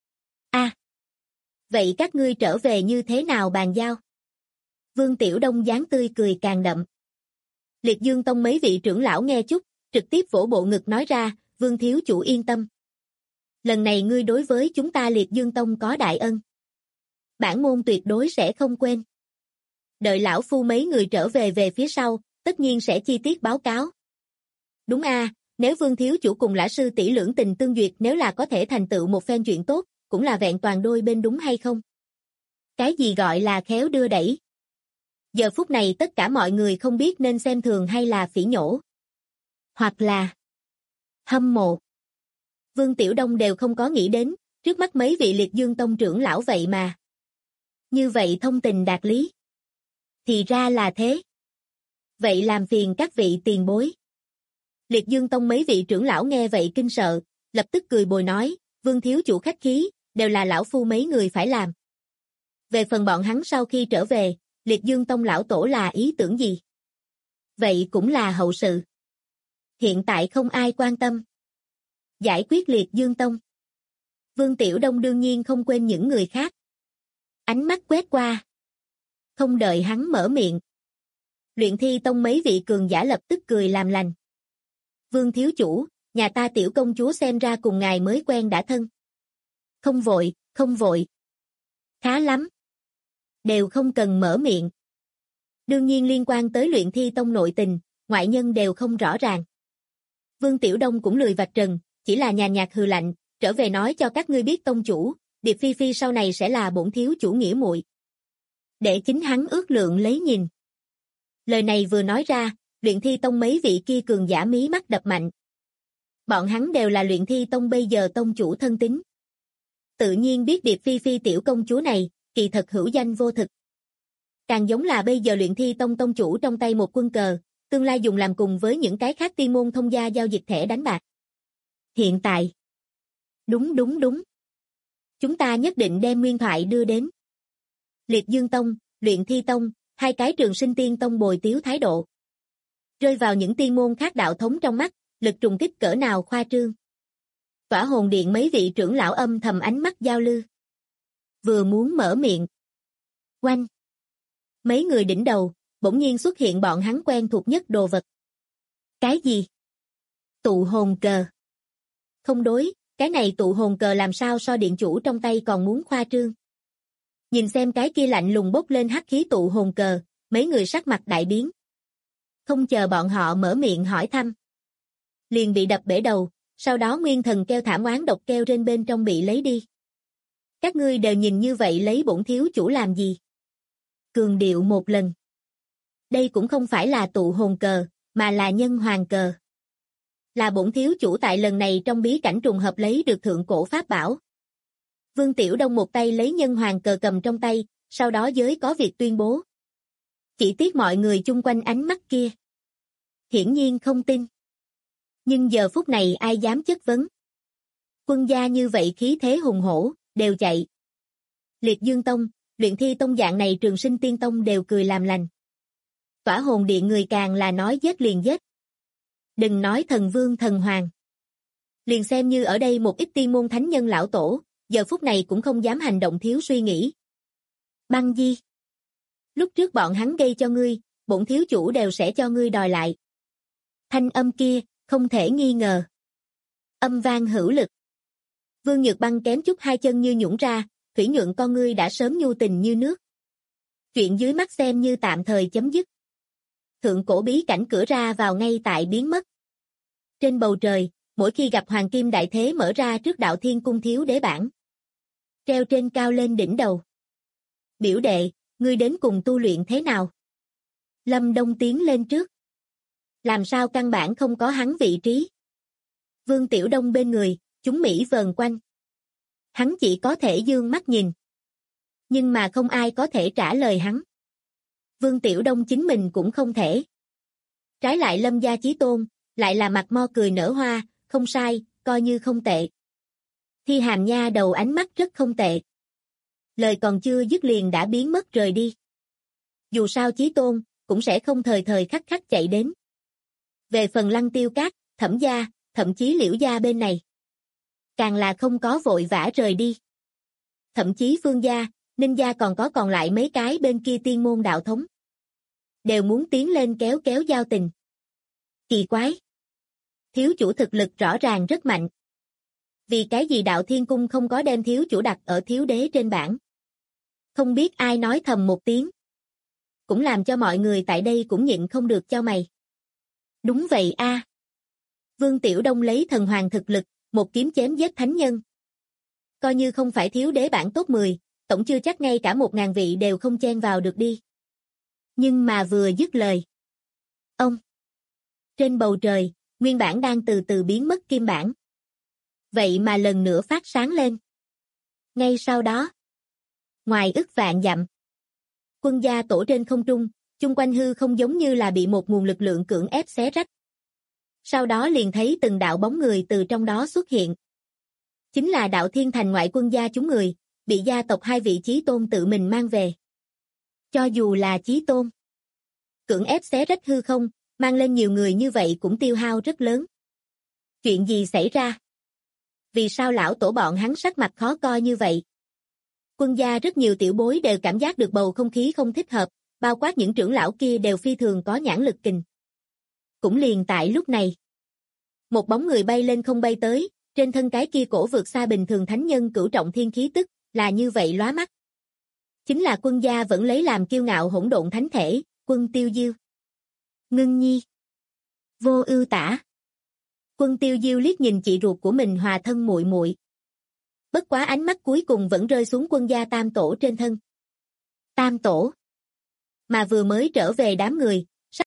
Vậy các ngươi trở về như thế nào bàn giao? Vương Tiểu Đông dáng tươi cười càng đậm. Liệt Dương Tông mấy vị trưởng lão nghe chút, trực tiếp vỗ bộ ngực nói ra, Vương thiếu chủ yên tâm. Lần này ngươi đối với chúng ta Liệt Dương Tông có đại ân. Bản môn tuyệt đối sẽ không quên. Đợi lão phu mấy người trở về phía sau, tất nhiên sẽ chi tiết báo cáo. Đúng a, nếu Vương thiếu chủ cùng Lã sư tỷ lưỡng tình tương duyệt, nếu là có thể thành tựu một phen chuyện tốt, cũng là vẹn toàn đôi bên đúng hay không? Cái gì gọi là khéo đưa đẩy? Giờ phút này tất cả mọi người không biết nên xem thường hay là phỉ nhổ. Hoặc là hâm mộ. Vương Tiểu Đông đều không có nghĩ đến, trước mắt mấy vị Liệt Dương Tông trưởng lão vậy mà. Như vậy thông tình đạt lý. Thì ra là thế. Vậy làm phiền các vị tiền bối. Liệt Dương Tông mấy vị trưởng lão nghe vậy kinh sợ, lập tức cười bồi nói, Vương thiếu chủ khách khí, đều là lão phu mấy người phải làm. Về phần bọn hắn sau khi trở về, Liệt Dương Tông lão tổ là ý tưởng gì? Vậy cũng là hậu sự. Hiện tại không ai quan tâm. Giải quyết Liệt Dương Tông. Vương Tiểu Đông đương nhiên không quên những người khác. Ánh mắt quét qua. Không đợi hắn mở miệng. Luyện Thi Tông mấy vị cường giả lập tức cười làm lành. Vương thiếu chủ, nhà ta tiểu công chúa xem ra cùng ngài mới quen đã thân. Không vội. Khá lắm. Đều không cần mở miệng. Đương nhiên liên quan tới Luyện Thi Tông nội tình, ngoại nhân đều không rõ ràng. Vương Tiểu Đông cũng lười vạch trần, chỉ là nhàn nhạt hừ lạnh, trở về nói cho các ngươi biết tông chủ, Điệp Phi Phi sau này sẽ là bổn thiếu chủ nghĩa muội. Để chính hắn ước lượng lấy nhìn. Lời này vừa nói ra, Luyện Thi Tông mấy vị kia cường giả mí mắt đập mạnh. Bọn hắn đều là Luyện Thi Tông bây giờ tông chủ thân tín. Tự nhiên biết Điệp Phi Phi tiểu công chúa này, kỳ thật hữu danh vô thực. Càng giống là bây giờ Luyện Thi Tông tông chủ trong tay một quân cờ, tương lai dùng làm cùng với những cái khác tiên môn thông gia giao dịch thẻ đánh bạc. Hiện tại. Đúng. Chúng ta nhất định đem nguyên thoại đưa đến. Liệt Dương Tông, Luyện Thi Tông, hai cái Trường Sinh Tiên Tông bồi tiếu thái độ. Rơi vào những tiên môn khác đạo thống trong mắt, lực trùng kích cỡ nào khoa trương. Tỏa Hồn Điện mấy vị trưởng lão âm thầm ánh mắt giao lưu. Vừa muốn mở miệng. Oanh. Mấy người đỉnh đầu, bỗng nhiên xuất hiện bọn hắn quen thuộc nhất đồ vật. Cái gì? Tụ hồn cờ. Không đối, cái này tụ hồn cờ làm sao so điện chủ trong tay còn muốn khoa trương. Nhìn xem cái kia lạnh lùng bốc lên hắc khí tụ hồn cờ, mấy người sắc mặt đại biến. Không chờ bọn họ mở miệng hỏi thăm. Liền bị đập bể đầu, sau đó nguyên thần kêu thảm oán độc kêu trên bên trong bị lấy đi. Các ngươi đều nhìn như vậy lấy bổn thiếu chủ làm gì? Cường điệu một lần. Đây cũng không phải là tụ hồn cờ, mà là nhân hoàng cờ. Là bổn thiếu chủ tại lần này trong bí cảnh trùng hợp lấy được thượng cổ pháp bảo. Vương Tiểu Đông một tay lấy nhân hoàng cờ cầm trong tay, sau đó giới có việc tuyên bố. Chỉ tiếc mọi người chung quanh ánh mắt kia. Hiển nhiên không tin. Nhưng giờ phút này ai dám chất vấn. Quân gia như vậy khí thế hùng hổ, đều chạy. Liệt Dương Tông, Luyện Thi Tông dạng này Trường Sinh Tiên Tông đều cười làm lành. Tỏa Hồn Điện người càng là nói giết liền giết. Đừng nói thần vương thần hoàng. Liền xem như ở đây một ít tiên môn thánh nhân lão tổ, giờ phút này cũng không dám hành động thiếu suy nghĩ. Băng Di, lúc trước bọn hắn gây cho ngươi, bổn thiếu chủ đều sẽ cho ngươi đòi lại. Thanh âm kia, không thể nghi ngờ. Âm vang hữu lực. Vương Nhược Băng kém chút hai chân như nhũn ra, thủy nhuận con ngươi đã sớm nhu tình như nước. Chuyện dưới mắt xem như tạm thời chấm dứt. Thượng cổ bí cảnh cửa ra vào ngay tại biến mất. Trên bầu trời, mỗi khi gặp hoàng kim đại thế mở ra trước đạo thiên cung thiếu đế bản. Treo trên cao lên đỉnh đầu. Biểu đệ, ngươi đến cùng tu luyện thế nào? Lâm Đông tiến lên trước. Làm sao căn bản không có hắn vị trí? Vương Tiểu Đông bên người, chúng Mỹ vờn quanh. Hắn chỉ có thể dương mắt nhìn. Nhưng mà không ai có thể trả lời hắn. Vương Tiểu Đông chính mình cũng không thể. Trái lại Lâm gia chí tôn, lại là mặt mo cười nở hoa, không sai, coi như không tệ. Thi Hàm nha đầu ánh mắt rất không tệ. Lời còn chưa dứt liền đã biến mất rời đi. Dù sao chí tôn, cũng sẽ không thời thời khắc khắc chạy đến. Về phần Lăng Tiêu Các, Thẩm gia, thậm chí Liễu gia bên này. Càng là không có vội vã rời đi. Thậm chí Phương gia, Ninh gia còn lại mấy cái bên kia tiên môn đạo thống. Đều muốn tiến lên kéo kéo giao tình. Kỳ quái. Thiếu chủ thực lực rõ ràng rất mạnh. Vì cái gì đạo thiên cung không có đem thiếu chủ đặt ở thiếu đế trên bảng. Không biết ai nói thầm một tiếng. Cũng làm cho mọi người tại đây cũng nhịn không được chau mày. Đúng vậy a. Vương Tiểu Đông lấy thần hoàng thực lực, một kiếm chém giết thánh nhân. Coi như không phải thiếu đế bảng top 10, tổng chưa chắc ngay cả 1000 vị đều không chen vào được đi. Nhưng mà vừa dứt lời. Ông. Trên bầu trời, nguyên bản đang từ từ biến mất kim bản. Vậy mà lần nữa phát sáng lên. Ngay sau đó. Ngoài ức vạn dặm. Quân gia tổ trên không trung, chung quanh hư không giống như là bị một nguồn lực lượng cưỡng ép xé rách. Sau đó liền thấy từng đạo bóng người từ trong đó xuất hiện. Chính là đạo thiên thành ngoại quân gia chúng người, bị gia tộc hai vị chí tôn tự mình mang về. Cho dù là chí tôn, cưỡng ép xé rách hư không, mang lên nhiều người như vậy cũng tiêu hao rất lớn. Chuyện gì xảy ra? Vì sao lão tổ bọn hắn sắc mặt khó coi như vậy? Quân gia rất nhiều tiểu bối đều cảm giác được bầu không khí không thích hợp, bao quát những trưởng lão kia đều phi thường có nhãn lực kình. Cũng liền tại lúc này. Một bóng người bay lên không bay tới, trên thân cái kia cổ vượt xa bình thường thánh nhân cửu trọng thiên khí tức, là như vậy lóa mắt. Chính là quân gia vẫn lấy làm kiêu ngạo hỗn độn thánh thể, Quân Tiêu Diêu. Ngưng nhi. Vô ưu tả. Quân Tiêu Diêu liếc nhìn chị ruột của mình hòa thân muội muội. Bất quá ánh mắt cuối cùng vẫn rơi xuống quân gia tam tổ trên thân. Tam tổ. Mà vừa mới trở về đám người.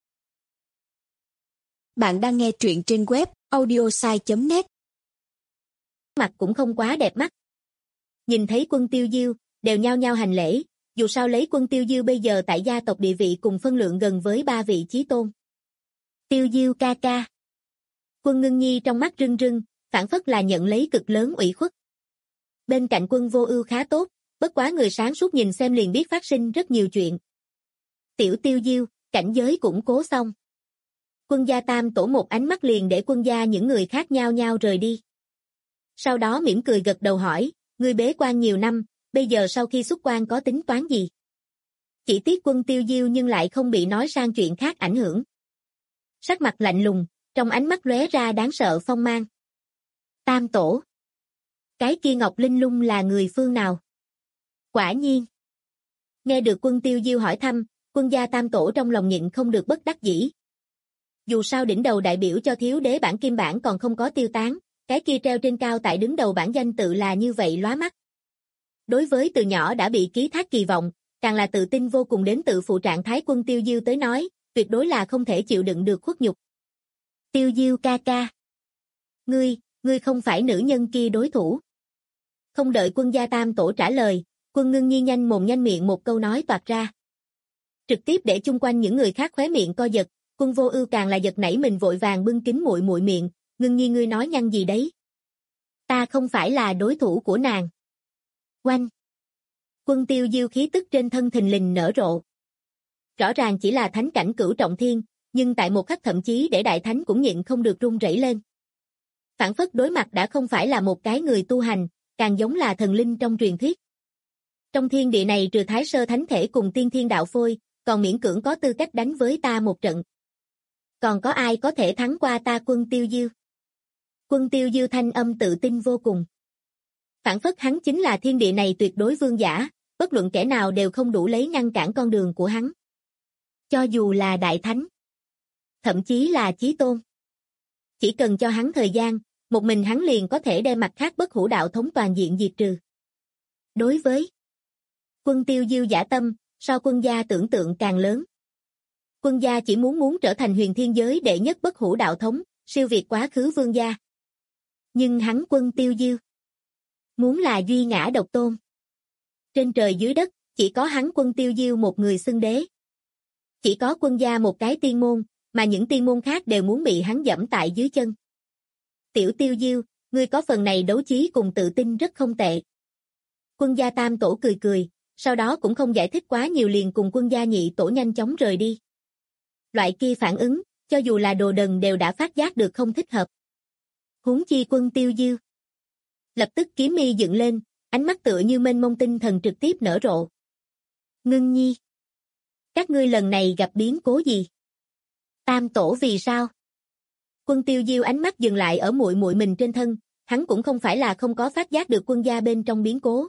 Bạn đang nghe truyện trên web audiosai.net. Mặt cũng không quá đẹp mắt. Nhìn thấy Quân Tiêu Diêu, đều nhao nhao hành lễ, dù sao lấy Quân Tiêu Diêu bây giờ tại gia tộc địa vị cùng phân lượng gần với 3 vị chí tôn. Tiêu Diêu ca ca. Quân Ngưng Nhi trong mắt rưng rưng, phản phất là nhận lấy cực lớn ủy khuất. Bên cạnh Quân Vô Ưu khá tốt, bất quá người sáng suốt nhìn xem liền biết phát sinh rất nhiều chuyện. Tiểu Tiêu Diêu, cảnh giới củng cố xong. Quân gia tam tổ một ánh mắt liền để quân gia những người khác nhao nhao rời đi. Sau đó mỉm cười gật đầu hỏi, ngươi bế quan nhiều năm, bây giờ sau khi xuất quan có tính toán gì? Chỉ tiếc Quân Tiêu Diêu nhưng lại không bị nói sang chuyện khác ảnh hưởng. Sắc mặt lạnh lùng, trong ánh mắt lóe ra đáng sợ phong mang. Tam tổ. Cái kia Ngọc Linh Lung là người phương nào? Quả nhiên. Nghe được Quân Tiêu Diêu hỏi thăm, quân gia tam tổ trong lòng nhịn không được bất đắc dĩ. Dù sao đỉnh đầu đại biểu cho thiếu đế bản kim bản còn không có tiêu tán, cái kia treo trên cao tại đứng đầu bản danh tự là như vậy lóa mắt. Đối với từ nhỏ đã bị ký thác kỳ vọng, càng là tự tin vô cùng đến tự phụ trạng thái Quân Tiêu Diêu tới nói, tuyệt đối là không thể chịu đựng được khuất nhục. Tiêu Diêu ca ca. Ngươi không phải nữ nhân kia đối thủ. Không đợi quân gia tam tổ trả lời, Quân Ngưng Nhi nhanh mồm nhanh miệng một câu nói toạc ra. Trực tiếp để chung quanh những người khác khóe miệng co giật, Quân Vô Ưu càng là giật nảy mình vội vàng bưng kín muội muội miệng, Ngưng Nhi ngươi nói nhăng gì đấy? Ta không phải là đối thủ của nàng. Oanh. Quân Tiêu Diêu khí tức trên thân thình lình nở rộ. Rõ ràng chỉ là thánh cảnh cửu trọng thiên, nhưng tại một khắc thậm chí để đại thánh cũng nhịn không được run rẩy lên. Phản phất đối mặt đã không phải là một cái người tu hành, càng giống là thần linh trong truyền thuyết. Trong thiên địa này trừ Thái Sơ Thánh Thể cùng Tiên Thiên Đạo Phôi, còn miễn cưỡng có tư cách đánh với ta một trận. Còn có ai có thể thắng qua ta Quân Tiêu Diêu? Quân Tiêu Diêu thanh âm tự tin vô cùng. Phản phất hắn chính là thiên địa này tuyệt đối vương giả, bất luận kẻ nào đều không đủ lấy ngăn cản con đường của hắn. Cho dù là Đại Thánh, thậm chí là Chí Tôn. Chỉ cần cho hắn thời gian, một mình hắn liền có thể đem mặt khác bất hủ đạo thống toàn diện diệt trừ. Đối với Quân Tiêu Diêu dã tâm, so quân gia tưởng tượng càng lớn. Quân gia chỉ muốn trở thành huyền thiên giới đệ nhất bất hủ đạo thống, siêu việt quá khứ vương gia. Nhưng hắn Quân Tiêu Diêu muốn là duy ngã độc tôn. Trên trời dưới đất, chỉ có hắn Quân Tiêu Diêu một người xưng đế. Chỉ có quân gia một cái tiên môn, mà những tiên môn khác đều muốn bị hắn dẫm tại dưới chân. Tiểu Tiêu Diêu, ngươi có phần này đấu chí cùng tự tin rất không tệ. Quân gia tam tổ cười cười, sau đó cũng không giải thích quá nhiều liền cùng quân gia nhị tổ nhanh chóng rời đi. Loại kia phản ứng, cho dù là đồ đần đều đã phát giác được không thích hợp. Huống chi Quân Tiêu Diêu. Lập tức kiếm mi dựng lên, ánh mắt tựa như mênh mông tinh thần trực tiếp nở rộ. Ngưng Nhi, các ngươi lần này gặp biến cố gì? Tam tổ vì sao? Quân Tiêu Diêu ánh mắt dừng lại ở muội muội mình trên thân, hắn cũng không phải là không có phát giác được quân gia bên trong biến cố.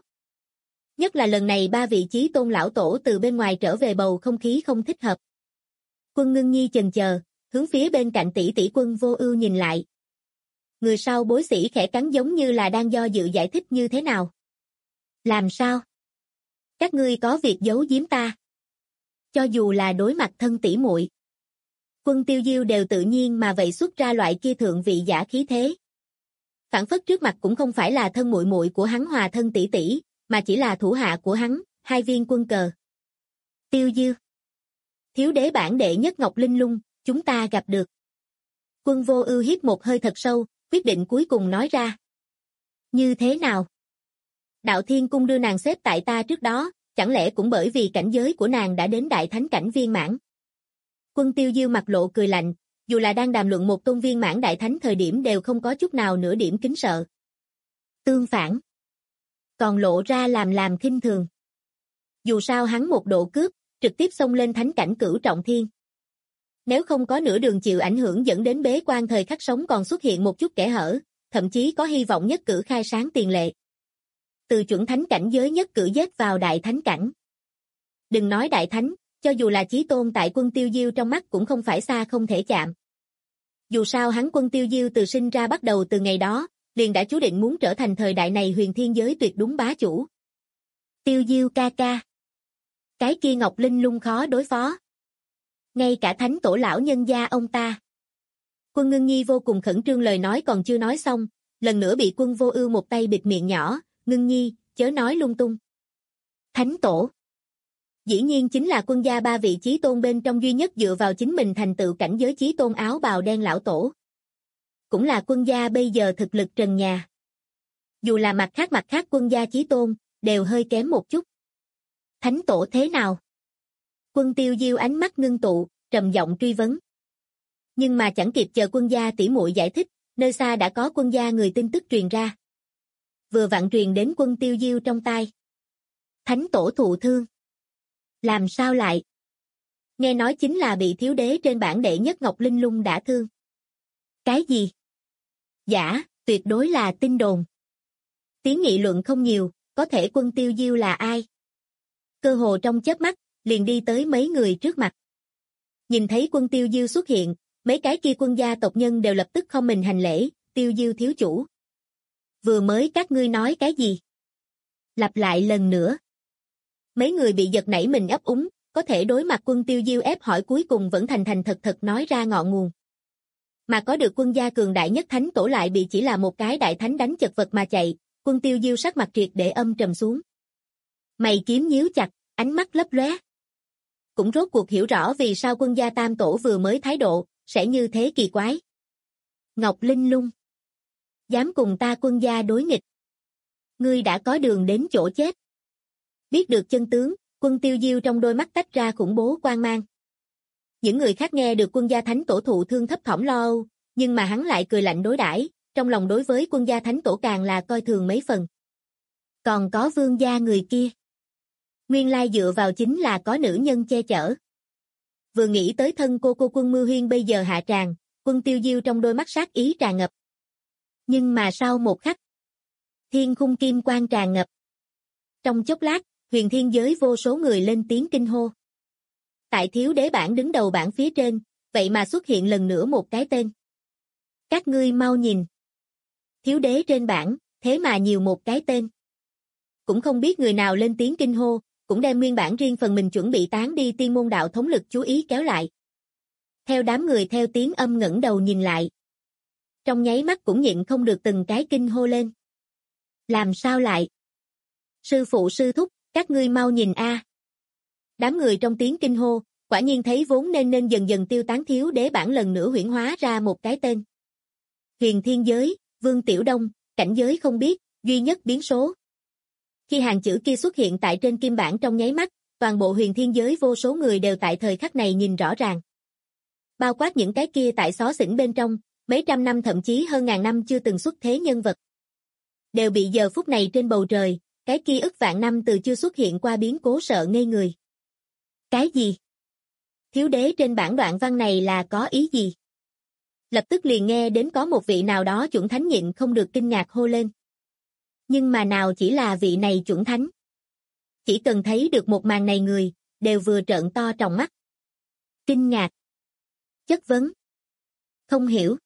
Nhất là lần này ba vị Chí Tôn lão tổ từ bên ngoài trở về bầu không khí không thích hợp. Quân Ngưng Nhi chần chờ, hướng phía bên cạnh tỷ tỷ Quân Vô Ưu nhìn lại. Người sau bối sĩ khẽ cắn giống như là đang do dự giải thích như thế nào. Làm sao? Các ngươi có việc giấu giếm ta? Cho dù là đối mặt thân tỷ muội, Quân Tiêu Diêu đều tự nhiên mà vậy xuất ra loại kia thượng vị giả khí thế. Phản phất trước mặt cũng không phải là thân muội muội của hắn hòa thân tỷ tỷ, mà chỉ là thủ hạ của hắn, hai viên quân cờ. Tiêu Diêu, thiếu đế bản đệ nhất Ngọc Linh Lung, chúng ta gặp được. Quân Vô Ưu hít một hơi thật sâu, quyết định cuối cùng nói ra. Như thế nào? Đạo Thiên Cung đưa nàng xếp tại ta trước đó, chẳng lẽ cũng bởi vì cảnh giới của nàng đã đến đại thánh cảnh viên mãn? Quân Tiêu Diêu mặt lộ cười lạnh, dù là đang đàm luận một tôn viên mãn đại thánh thời điểm đều không có chút nào nửa điểm kính sợ. Tương phản, còn lộ ra làm khinh thường. Dù sao hắn một độ cướp, trực tiếp xông lên thánh cảnh cửu trọng thiên. Nếu không có nửa đường chịu ảnh hưởng dẫn đến bế quan thời khắc sống còn xuất hiện một chút kẽ hở, thậm chí có hy vọng nhất cử khai sáng tiền lệ. Từ chuẩn thánh cảnh giới nhất cử giết vào đại thánh cảnh. Đừng nói đại thánh, cho dù là Chí Tôn tại Quân Tiêu Diêu trong mắt cũng không phải xa không thể chạm. Dù sao hắn Quân Tiêu Diêu từ sinh ra bắt đầu từ ngày đó, liền đã chú định muốn trở thành thời đại này huyền thiên giới tuyệt đúng bá chủ. Tiêu Diêu ca ca. Cái kia Ngọc Linh Lung khó đối phó. Ngay cả thánh tổ lão nhân gia ông ta. Quân Ngưng Nhi vô cùng khẩn trương lời nói còn chưa nói xong, lần nữa bị Quân Vô Ưu một tay bịt miệng nhỏ, Ngưng Nhi, chớ nói lung tung. Thánh tổ. Dĩ nhiên chính là quân gia ba vị Chí Tôn bên trong duy nhất dựa vào chính mình thành tựu cảnh giới Chí Tôn áo bào đen lão tổ. Cũng là quân gia bây giờ thực lực trần nhà. Dù là mặt khác quân gia Chí Tôn, đều hơi kém một chút. Thánh tổ thế nào? Quân Tiêu Diêu ánh mắt ngưng tụ, trầm giọng truy vấn. Nhưng mà chẳng kịp chờ quân gia tỷ muội giải thích, nơi xa đã có quân gia người tin tức truyền ra. Vừa vặn truyền đến Quân Tiêu Diêu trong tai. Thánh tổ thụ thương. Làm sao lại? Nghe nói chính là bị thiếu đế trên bảng đệ nhất Ngọc Linh Lung đả thương. Cái gì? Giả, tuyệt đối là tin đồn. Tiếng nghị luận không nhiều, có thể Quân Tiêu Diêu là ai? Cơ hồ trong chớp mắt, liền đi tới mấy người trước mặt. Nhìn thấy Quân Tiêu Diêu xuất hiện, mấy cái kia quân gia tộc nhân đều lập tức không mình hành lễ, Tiêu Diêu thiếu chủ. Vừa mới các ngươi nói cái gì? Lặp lại lần nữa. Mấy người bị giật nảy mình ấp úng, có thể đối mặt Quân Tiêu Diêu ép hỏi cuối cùng vẫn thành thật nói ra ngọn nguồn. Mà có được quân gia cường đại nhất thánh tổ lại bị chỉ là một cái đại thánh đánh chật vật mà chạy, Quân Tiêu Diêu sắc mặt triệt để âm trầm xuống. Mày kiếm nhíu chặt, ánh mắt lấp lóe. Cũng rốt cuộc hiểu rõ vì sao quân gia tam tổ vừa mới thái độ, sẽ như thế kỳ quái. Ngọc Linh Lung. Dám cùng ta quân gia đối nghịch. Ngươi đã có đường đến chỗ chết. Biết được chân tướng, Quân Tiêu Diêu trong đôi mắt tách ra khủng bố quang mang. Những người khác nghe được quân gia thánh tổ thụ thương thấp thỏm lo âu, nhưng mà hắn lại cười lạnh đối đãi, trong lòng đối với quân gia thánh tổ càng là coi thường mấy phần. Còn có vương gia người kia. Nguyên lai dựa vào chính là có nữ nhân che chở. Vừa nghĩ tới thân cô Quân Mưa Huyên bây giờ hạ tràng, Quân Tiêu Diêu trong đôi mắt sát ý tràn ngập. Nhưng mà sau một khắc, thiên khung kim quang tràn ngập. Trong chốc lát, huyền thiên giới vô số người lên tiếng kinh hô. Tại thiếu đế bảng đứng đầu bảng phía trên, vậy mà xuất hiện lần nữa một cái tên. Các ngươi mau nhìn. Thiếu đế trên bảng, thế mà nhiều một cái tên. Cũng không biết người nào lên tiếng kinh hô, cũng đem nguyên bản riêng phần mình chuẩn bị tán đi tiên môn đạo thống lực chú ý kéo lại. Theo đám người theo tiếng âm ngẩng đầu nhìn lại. Trong nháy mắt cũng nhịn không được từng cái kinh hô lên. Làm sao lại? Sư phụ sư thúc, các ngươi mau nhìn a. Đám người trong tiếng kinh hô, quả nhiên thấy vốn nên dần dần tiêu tán thiếu đế bản lần nữa huyễn hóa ra một cái tên. Huyền thiên giới, Vương Tiểu Đông, cảnh giới không biết, duy nhất biến số. Khi hàng chữ kia xuất hiện tại trên kim bản trong nháy mắt, toàn bộ huyền thiên giới vô số người đều tại thời khắc này nhìn rõ ràng. Bao quát những cái kia tại xó xỉnh bên trong, mấy trăm năm thậm chí hơn ngàn năm chưa từng xuất thế nhân vật. Đều bị giờ phút này trên bầu trời, cái kia ức vạn năm từ chưa xuất hiện qua biến cố sợ ngây người. Cái gì? Thiếu đế trên bản đoạn văn này là có ý gì? Lập tức liền nghe đến có một vị nào đó chuẩn thánh nhịn không được kinh ngạc hô lên. Nhưng mà nào chỉ là vị này chuẩn thánh. Chỉ cần thấy được một màn này người, đều vừa trợn to tròng mắt. Kinh ngạc. Chất vấn. Không hiểu.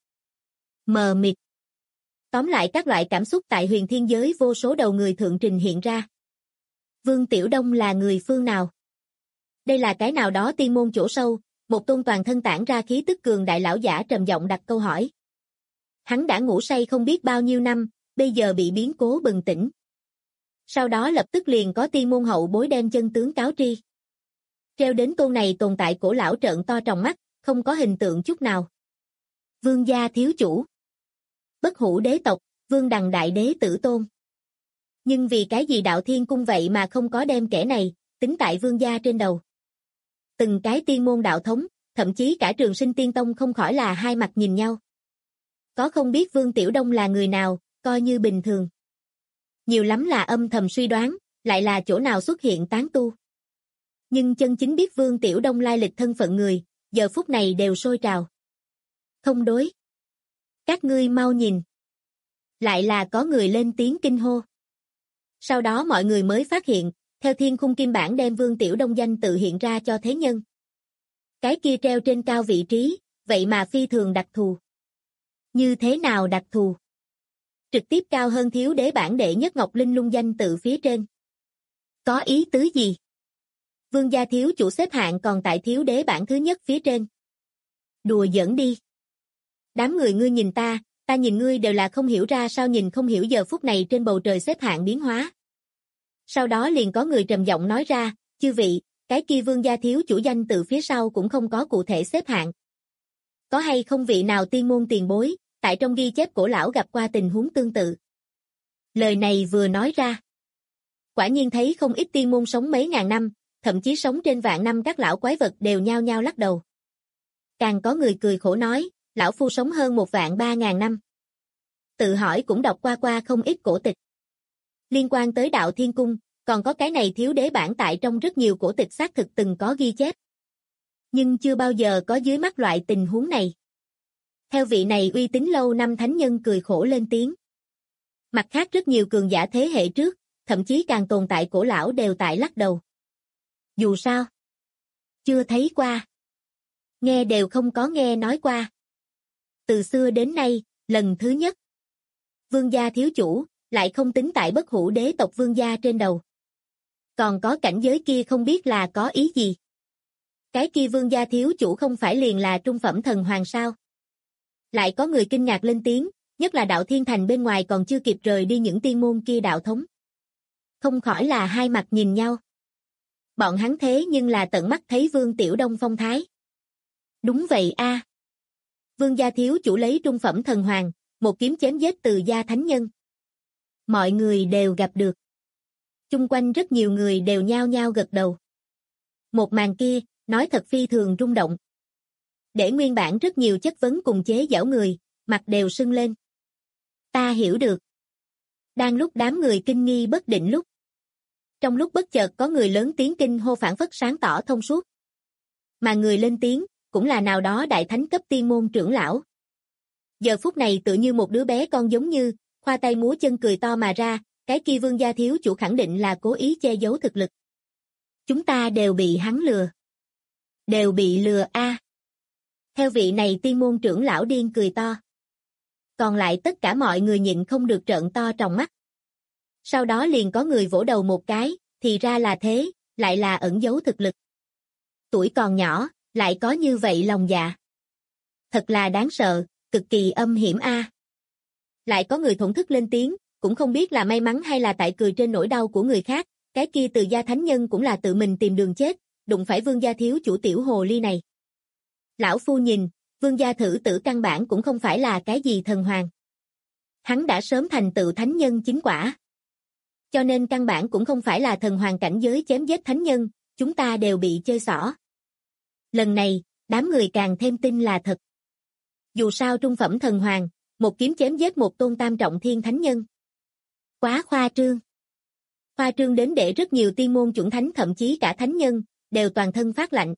Mờ mịt. Tóm lại các loại cảm xúc tại huyền thiên giới vô số đầu người thượng trình hiện ra. Vương Tiểu Đông là người phương nào? Đây là cái nào đó tiên môn chỗ sâu, một tôn toàn thân tản ra khí tức cường đại lão giả trầm giọng đặt câu hỏi. Hắn đã ngủ say không biết bao nhiêu năm, bây giờ bị biến cố bừng tỉnh. Sau đó lập tức liền có tiên môn hậu bối đem chân tướng cáo tri. Treo đến tôn này tồn tại cổ lão trợn to tròng mắt, không có hình tượng chút nào. Vương gia thiếu chủ. Bất hủ đế tộc, Vương Đằng đại đế tử tôn. Nhưng vì cái gì đạo thiên cung vậy mà không có đem kẻ này, tính tại vương gia trên đầu. Từng cái tiên môn đạo thống, thậm chí cả Trường Sinh Tiên Tông không khỏi là hai mặt nhìn nhau. Có không biết Vương Tiểu Đông là người nào, coi như bình thường. Nhiều lắm là âm thầm suy đoán, lại là chỗ nào xuất hiện tán tu. Nhưng chân chính biết Vương Tiểu Đông lai lịch thân phận người, giờ phút này đều sôi trào. Không đối. Các ngươi mau nhìn. Lại là có người lên tiếng kinh hô. Sau đó mọi người mới phát hiện, theo thiên khung kim bản đem Vương Tiểu Đông danh tự hiện ra cho thế nhân. Cái kia treo trên cao vị trí, vậy mà phi thường đặc thù. Như thế nào đặc thù? Trực tiếp cao hơn thiếu đế bản đệ nhất Ngọc Linh Lung danh tự phía trên. Có ý tứ gì? Vương gia thiếu chủ xếp hạng còn tại thiếu đế bản thứ nhất phía trên. Đùa giỡn đi. Đám người ngươi nhìn ta nhìn ngươi đều là không hiểu ra sao nhìn không hiểu giờ phút này trên bầu trời xếp hạng biến hóa. Sau đó liền có người trầm giọng nói ra, chư vị, cái kia vương gia thiếu chủ danh tự phía sau cũng không có cụ thể xếp hạng. Có hay không vị nào tiên môn tiền bối, tại trong ghi chép cổ lão gặp qua tình huống tương tự. Lời này vừa nói ra. Quả nhiên thấy không ít tiên môn sống mấy ngàn năm, thậm chí sống trên vạn năm các lão quái vật đều nhao nhao lắc đầu. Càng có người cười khổ nói, lão phu sống hơn 1.300.000 năm. Tự hỏi cũng đọc qua không ít cổ tịch. Liên quan tới đạo thiên cung, còn có cái này thiếu đế bản tại trong rất nhiều cổ tịch xác thực từng có ghi chép. Nhưng chưa bao giờ có dưới mắt loại tình huống này. Theo vị này uy tín lâu năm thánh nhân cười khổ lên tiếng. Mặt khác rất nhiều cường giả thế hệ trước, thậm chí càng tồn tại cổ lão đều tại lắc đầu. Dù sao, chưa thấy qua. Nghe đều không có nghe nói qua. Từ xưa đến nay, lần thứ nhất. Vương gia thiếu chủ, lại không tính tại bất hủ đế tộc vương gia trên đầu. Còn có cảnh giới kia không biết là có ý gì. Cái kia vương gia thiếu chủ không phải liền là trung phẩm thần hoàng sao. Lại có người kinh ngạc lên tiếng, nhất là đạo thiên thành bên ngoài còn chưa kịp rời đi những tiên môn kia đạo thống. Không khỏi là hai mặt nhìn nhau. Bọn hắn thế nhưng là tận mắt thấy Vương Tiểu Đông phong thái. Đúng vậy a. Vương gia thiếu chủ lấy trung phẩm thần hoàng, một kiếm chém giết từ gia thánh nhân. Mọi người đều gặp được. Chung quanh rất nhiều người đều nhao nhao gật đầu. Một màn kia, nói thật phi thường rung động. Để nguyên bản rất nhiều chất vấn cùng chế giễu người, mặt đều sưng lên. Ta hiểu được. Đang lúc đám người kinh nghi bất định lúc. Trong lúc bất chợt có người lớn tiếng kinh hô phảng phất sáng tỏ thông suốt. Mà người lên tiếng, cũng là nào đó đại thánh cấp tiên môn trưởng lão. Giờ phút này tựa như một đứa bé con giống như, khoa tay múa chân cười to mà ra, cái kia Vương gia thiếu chủ khẳng định là cố ý che giấu thực lực. Chúng ta đều bị hắn lừa. Đều bị lừa a. Theo vị này tiên môn trưởng lão điên cười to. Còn lại tất cả mọi người nhịn không được trợn to tròng mắt. Sau đó liền có người vỗ đầu một cái, thì ra là thế, lại là ẩn giấu thực lực. Tuổi còn nhỏ, lại có như vậy lòng dạ. Thật là đáng sợ, cực kỳ âm hiểm a. Lại có người thổn thức lên tiếng, cũng không biết là may mắn hay là tại cười trên nỗi đau của người khác, cái kia Từ gia thánh nhân cũng là tự mình tìm đường chết, đụng phải Vương gia thiếu chủ tiểu hồ ly này. Lão phu nhìn, Vương gia thử tử căn bản cũng không phải là cái gì thần hoàng. Hắn đã sớm thành tựu thánh nhân chính quả. Cho nên căn bản cũng không phải là thần hoàng cảnh giới chém giết thánh nhân, chúng ta đều bị chơi xỏ. Lần này, đám người càng thêm tin là thật. Dù sao trung phẩm thần hoàng, một kiếm chém giết một tôn tam trọng thiên thánh nhân. Quá khoa trương. Khoa trương đến để rất nhiều tiên môn chuẩn thánh thậm chí cả thánh nhân, đều toàn thân phát lạnh.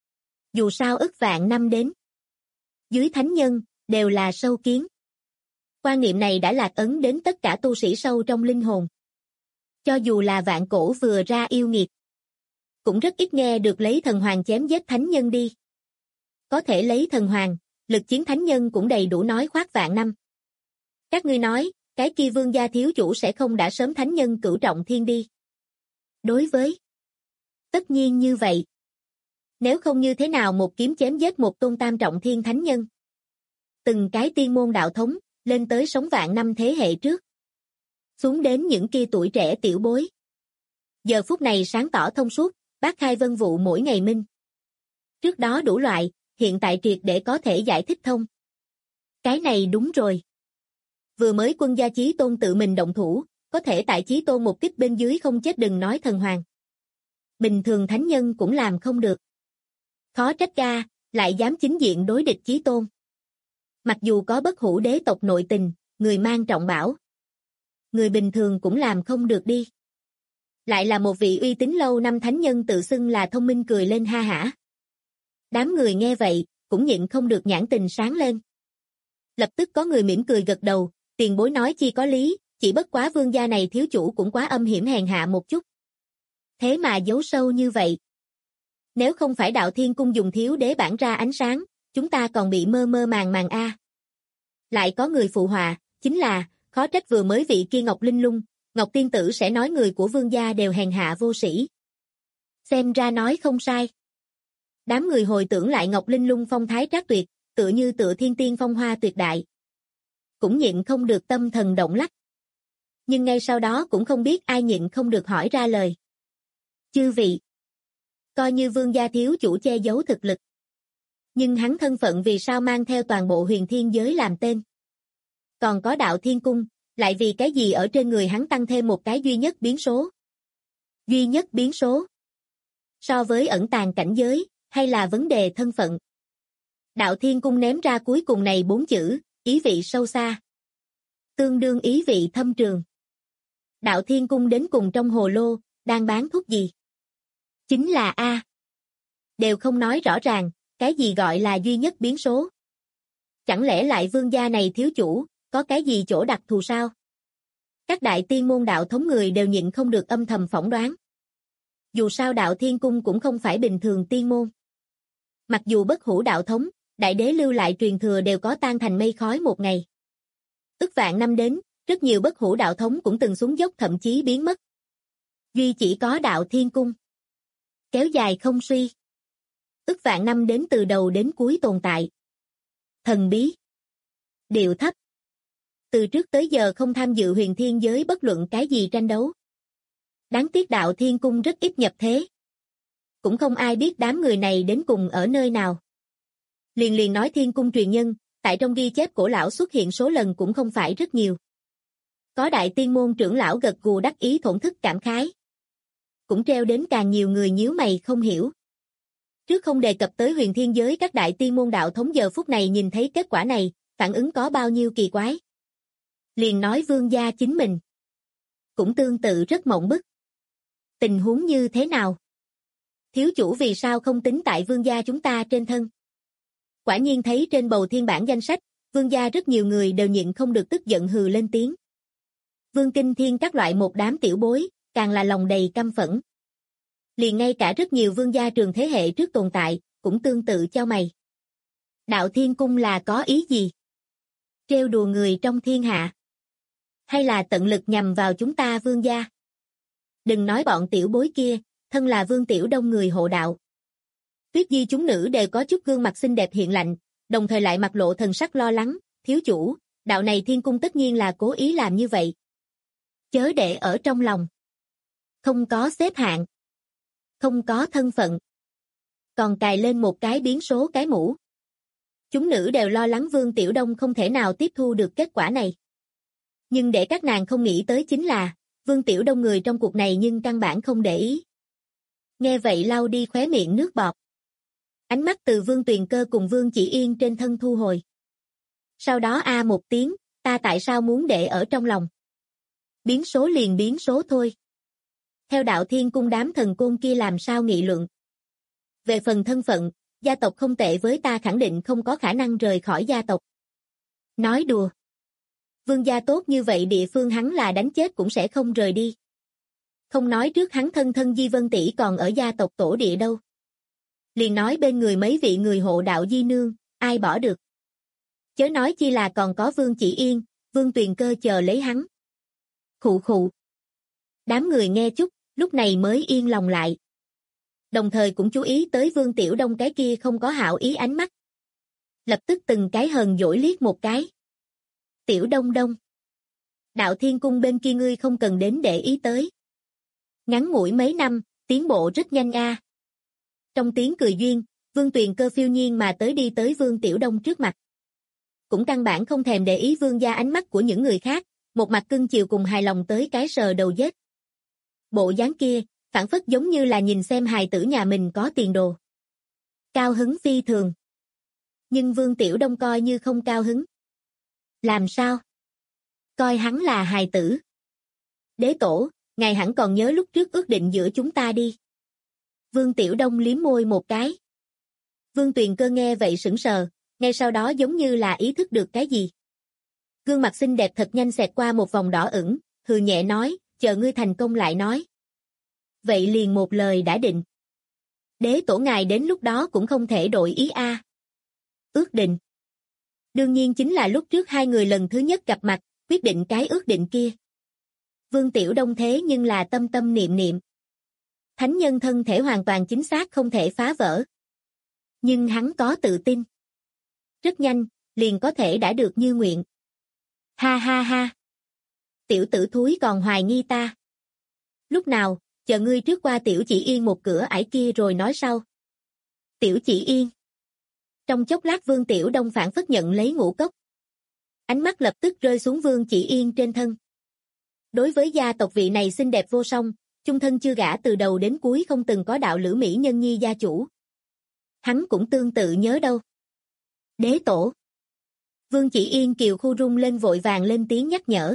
Dù sao ức vạn năm đến. Dưới thánh nhân, đều là sâu kiến. Quan niệm này đã lạc ấn đến tất cả tu sĩ sâu trong linh hồn. Cho dù là vạn cổ vừa ra yêu nghiệt. Cũng rất ít nghe được lấy thần hoàng chém giết thánh nhân đi. Có thể lấy thần hoàng, lực chiến thánh nhân cũng đầy đủ nói khoác vạn năm. Các ngươi nói, cái kia Vương gia thiếu chủ sẽ không đã sớm thánh nhân cửu trọng thiên đi. Đối với tất nhiên như vậy. Nếu không như thế nào một kiếm chém giết một tôn tam trọng thiên thánh nhân. Từng cái tiên môn đạo thống, lên tới sống vạn năm thế hệ trước. Xuống đến những kia tuổi trẻ tiểu bối. Giờ phút này sáng tỏ thông suốt, bác khai vân vụ mỗi ngày minh. Trước đó đủ loại, hiện tại triệt để có thể giải thích thông. Cái này đúng rồi. Vừa mới quân gia Chí Tôn tự mình động thủ, có thể tại Chí Tôn một kích bên dưới không chết đừng nói thần hoàng. Bình thường thánh nhân cũng làm không được. Khó trách ca, lại dám chính diện đối địch Chí Tôn. Mặc dù có bất hủ đế tộc nội tình, người mang trọng bảo. Người bình thường cũng làm không được đi. Lại là một vị uy tín lâu năm thánh nhân tự xưng là thông minh cười lên ha hả. Đám người nghe vậy, cũng nhịn không được nhãn tình sáng lên. Lập tức có người mỉm cười gật đầu, tiền bối nói chi có lý, chỉ bất quá Vương gia này thiếu chủ cũng quá âm hiểm hèn hạ một chút. Thế mà giấu sâu như vậy. Nếu không phải Đạo Thiên Cung dùng thiếu đế bản ra ánh sáng, chúng ta còn bị mơ mơ màng màng a. Lại có người phụ họa, chính là, khó trách vừa mới vị kia Ngọc Linh Lung, Ngọc Tiên Tử sẽ nói người của Vương gia đều hèn hạ vô sĩ. Xem ra nói không sai. Đám người hồi tưởng lại Ngọc Linh Lung phong thái trác tuyệt, tựa như tựa thiên tiên phong hoa tuyệt đại. Cũng nhịn không được tâm thần động lắc. Nhưng ngay sau đó cũng không biết ai nhịn không được hỏi ra lời. Chư vị, coi như Vương gia thiếu chủ che giấu thực lực. Nhưng hắn thân phận vì sao mang theo toàn bộ huyền thiên giới làm tên. Còn có Đạo Thiên Cung, lại vì cái gì ở trên người hắn tăng thêm một cái duy nhất biến số. Duy nhất biến số. So với ẩn tàng cảnh giới, hay là vấn đề thân phận. Đạo Thiên Cung ném ra cuối cùng này 4 chữ, ý vị sâu xa. Tương đương ý vị thâm trường. Đạo Thiên Cung đến cùng trong hồ lô, đang bán thuốc gì? Chính là A. Đều không nói rõ ràng, cái gì gọi là duy nhất biến số. Chẳng lẽ lại Vương gia này thiếu chủ, có cái gì chỗ đặc thù sao? Các đại tiên môn đạo thống người đều nhịn không được âm thầm phỏng đoán. Dù sao Đạo Thiên Cung cũng không phải bình thường tiên môn. Mặc dù bất hủ đạo thống, đại đế lưu lại truyền thừa đều có tan thành mây khói một ngày. Ức vạn năm đến, rất nhiều bất hủ đạo thống cũng từng xuống dốc thậm chí biến mất. Duy chỉ có Đạo Thiên Cung. Kéo dài không suy. Ức vạn năm đến từ đầu đến cuối tồn tại. Thần bí. Điệu thấp. Từ trước tới giờ không tham dự huyền thiên giới bất luận cái gì tranh đấu. Đáng tiếc Đạo Thiên Cung rất ít nhập thế. Cũng không ai biết đám người này đến cùng ở nơi nào. Liền nói Thiên Cung truyền nhân, tại trong ghi chép cổ lão xuất hiện số lần cũng không phải rất nhiều. Có đại tiên môn trưởng lão gật gù đắc ý thổn thức cảm khái. Cũng treo đến càng nhiều người nhíu mày không hiểu. Trước không đề cập tới huyền thiên giới các đại tiên môn đạo thống giờ phút này nhìn thấy kết quả này, phản ứng có bao nhiêu kỳ quái. Liền nói vương gia chính mình. Cũng tương tự rất mộng bức. Tình huống như thế nào? Thiếu chủ vì sao không tính tại vương gia chúng ta trên thân? Quả nhiên thấy trên bầu thiên bản danh sách, vương gia rất nhiều người đều nhịn không được tức giận hừ lên tiếng. Vương Kinh Thiên các loại một đám tiểu bối, càng là lòng đầy căm phẫn. Liền ngay cả rất nhiều vương gia trường thế hệ trước tồn tại, cũng tương tự chau mày. Đạo Thiên Cung là có ý gì? Trêu đùa người trong thiên hạ? Hay là tận lực nhằm vào chúng ta vương gia? Đừng nói bọn tiểu bối kia, thân là Vương Tiểu Đông người hộ đạo. Tuyết Di chúng nữ đều có chút gương mặt xinh đẹp hiện lạnh, đồng thời lại mặt lộ thần sắc lo lắng, thiếu chủ, đạo này Thiên Cung tất nhiên là cố ý làm như vậy. Chớ để ở trong lòng. Không có xếp hạng. Không có thân phận. Còn cài lên một cái biến số cái mũ. Chúng nữ đều lo lắng Vương Tiểu Đông không thể nào tiếp thu được kết quả này. Nhưng để các nàng không nghĩ tới chính là, Vương Tiểu Đông người trong cuộc này nhưng căn bản không để ý. Nghe vậy lau đi khóe miệng nước bọt. Ánh mắt từ Vương Tuyền Cơ cùng Vương Chỉ Yên trên thân thu hồi. Sau đó một tiếng, ta tại sao muốn để ở trong lòng? Biến số liền biến số thôi. Theo đạo Thiên Cung đám thần côn kia làm sao nghị luận. Về phần thân phận, gia tộc không tệ với ta khẳng định không có khả năng rời khỏi gia tộc. Nói đùa. Vương gia tốt như vậy địa phương hắn là đánh chết cũng sẽ không rời đi. Không nói trước hắn thân thân Di Vân tỷ còn ở gia tộc tổ địa đâu. Liền nói bên người mấy vị người hộ đạo Di Nương, ai bỏ được. Chớ nói chi là còn có Vương Chỉ Yên, Vương Tuyền Cơ chờ lấy hắn. Khụ khụ. Đám người nghe chút, lúc này mới yên lòng lại. Đồng thời cũng chú ý tới Vương Tiểu Đông cái kia không có hảo ý ánh mắt. Lập tức từng cái hờn dỗi liếc một cái. Tiểu Đông Đông. Đạo Thiên Cung bên kia ngươi không cần đến để ý tới. Ngắn ngủi mấy năm, tiến bộ rất nhanh a. Trong tiếng cười duyên, Vương Tuyền Cơ phiêu nhiên mà đi tới Vương Tiểu Đông trước mặt. Cũng căn bản không thèm để ý vương gia ánh mắt của những người khác, một mặt cưng chiều cùng hài lòng tới cái sờ đầu dết. Bộ dáng kia, phản phất giống như là nhìn xem hài tử nhà mình có tiền đồ. Cao hứng phi thường. Nhưng Vương Tiểu Đông coi như không cao hứng. Làm sao? Coi hắn là hài tử. Đế tổ, ngài hẳn còn nhớ lúc trước ước định giữa chúng ta đi. Vương Tiểu Đông liếm môi một cái. Vương Tuyền Cơ nghe vậy sững sờ, ngay sau đó giống như là ý thức được cái gì. Gương mặt xinh đẹp thật nhanh xẹt qua một vòng đỏ ửng, hừ nhẹ nói, chờ ngươi thành công lại nói. Vậy liền một lời đã định. Đế tổ ngài đến lúc đó cũng không thể đổi ý a. Ước định. Đương nhiên chính là lúc trước hai người lần thứ nhất gặp mặt, quyết định cái ước định kia. Vương Tiểu Đông thế nhưng là tâm tâm niệm niệm. Thánh nhân thân thể hoàn toàn chính xác không thể phá vỡ. Nhưng hắn có tự tin. Rất nhanh, liền có thể đã được như nguyện. Ha ha ha. Tiểu tử thúi còn hoài nghi ta. Lúc nào, chờ ngươi trước qua Tiểu Chỉ Yên một cửa ải kia rồi nói sau. Tiểu Chỉ Yên. Trong chốc lát Vương Tiểu Đông phản phất nhận lấy ngũ cốc. Ánh mắt lập tức rơi xuống Vương Chỉ Yên trên thân. Đối với gia tộc vị này xinh đẹp vô song, chung thân chưa gả từ đầu đến cuối không từng có đạo lữ mỹ nhân nhi gia chủ. Hắn cũng tương tự nhớ đâu. Đế tổ. Vương Chỉ Yên kiều khu rung lên vội vàng lên tiếng nhắc nhở.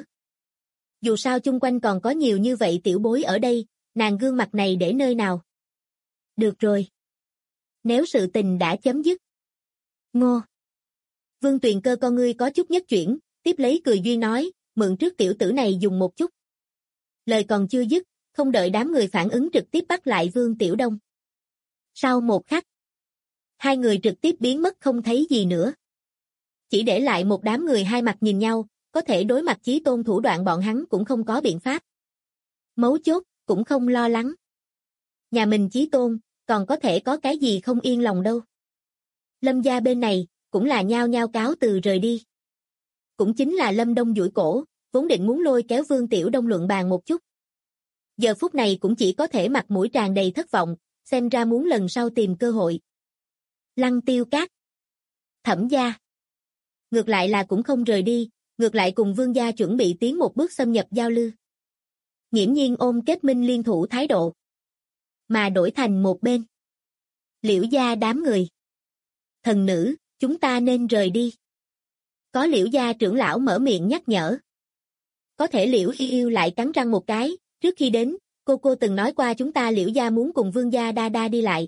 Dù sao chung quanh còn có nhiều như vậy tiểu bối ở đây, nàng gương mặt này để nơi nào? Được rồi. Nếu sự tình đã chấm dứt. Ngô. Vương Tuyền Cơ con ngươi có chút nhất chuyển, tiếp lấy cười duyên nói, mượn trước tiểu tử này dùng một chút. Lời còn chưa dứt, không đợi đám người phản ứng trực tiếp bắt lại Vương Tiểu Đông. Sau một khắc, hai người trực tiếp biến mất không thấy gì nữa. Chỉ để lại một đám người hai mặt nhìn nhau, có thể đối mặt Chí Tôn thủ đoạn bọn hắn cũng không có biện pháp. Mấu chốt, cũng không lo lắng. Nhà mình Chí Tôn, còn có thể có cái gì không yên lòng đâu. Lâm gia bên này, cũng là nhao nhao cáo từ rời đi. Cũng chính là Lâm Đông duỗi cổ, vốn định muốn lôi kéo Vương Tiểu Đông luận bàn một chút. Giờ phút này cũng chỉ có thể mặt mũi tràn đầy thất vọng, xem ra muốn lần sau tìm cơ hội. Lăng Tiêu Các. Thẩm gia. Ngược lại là cũng không rời đi, ngược lại cùng Vương gia chuẩn bị tiến một bước xâm nhập giao lưu. Nghiễm nhiên ôm kết minh liên thủ thái độ. Mà đổi thành một bên. Liễu gia đám người. Thần nữ, chúng ta nên rời đi. Có Liễu gia trưởng lão mở miệng nhắc nhở. Có thể Liễu Yêu lại cắn răng một cái, trước khi đến, cô từng nói qua chúng ta Liễu gia muốn cùng Vương gia đa đa đi lại.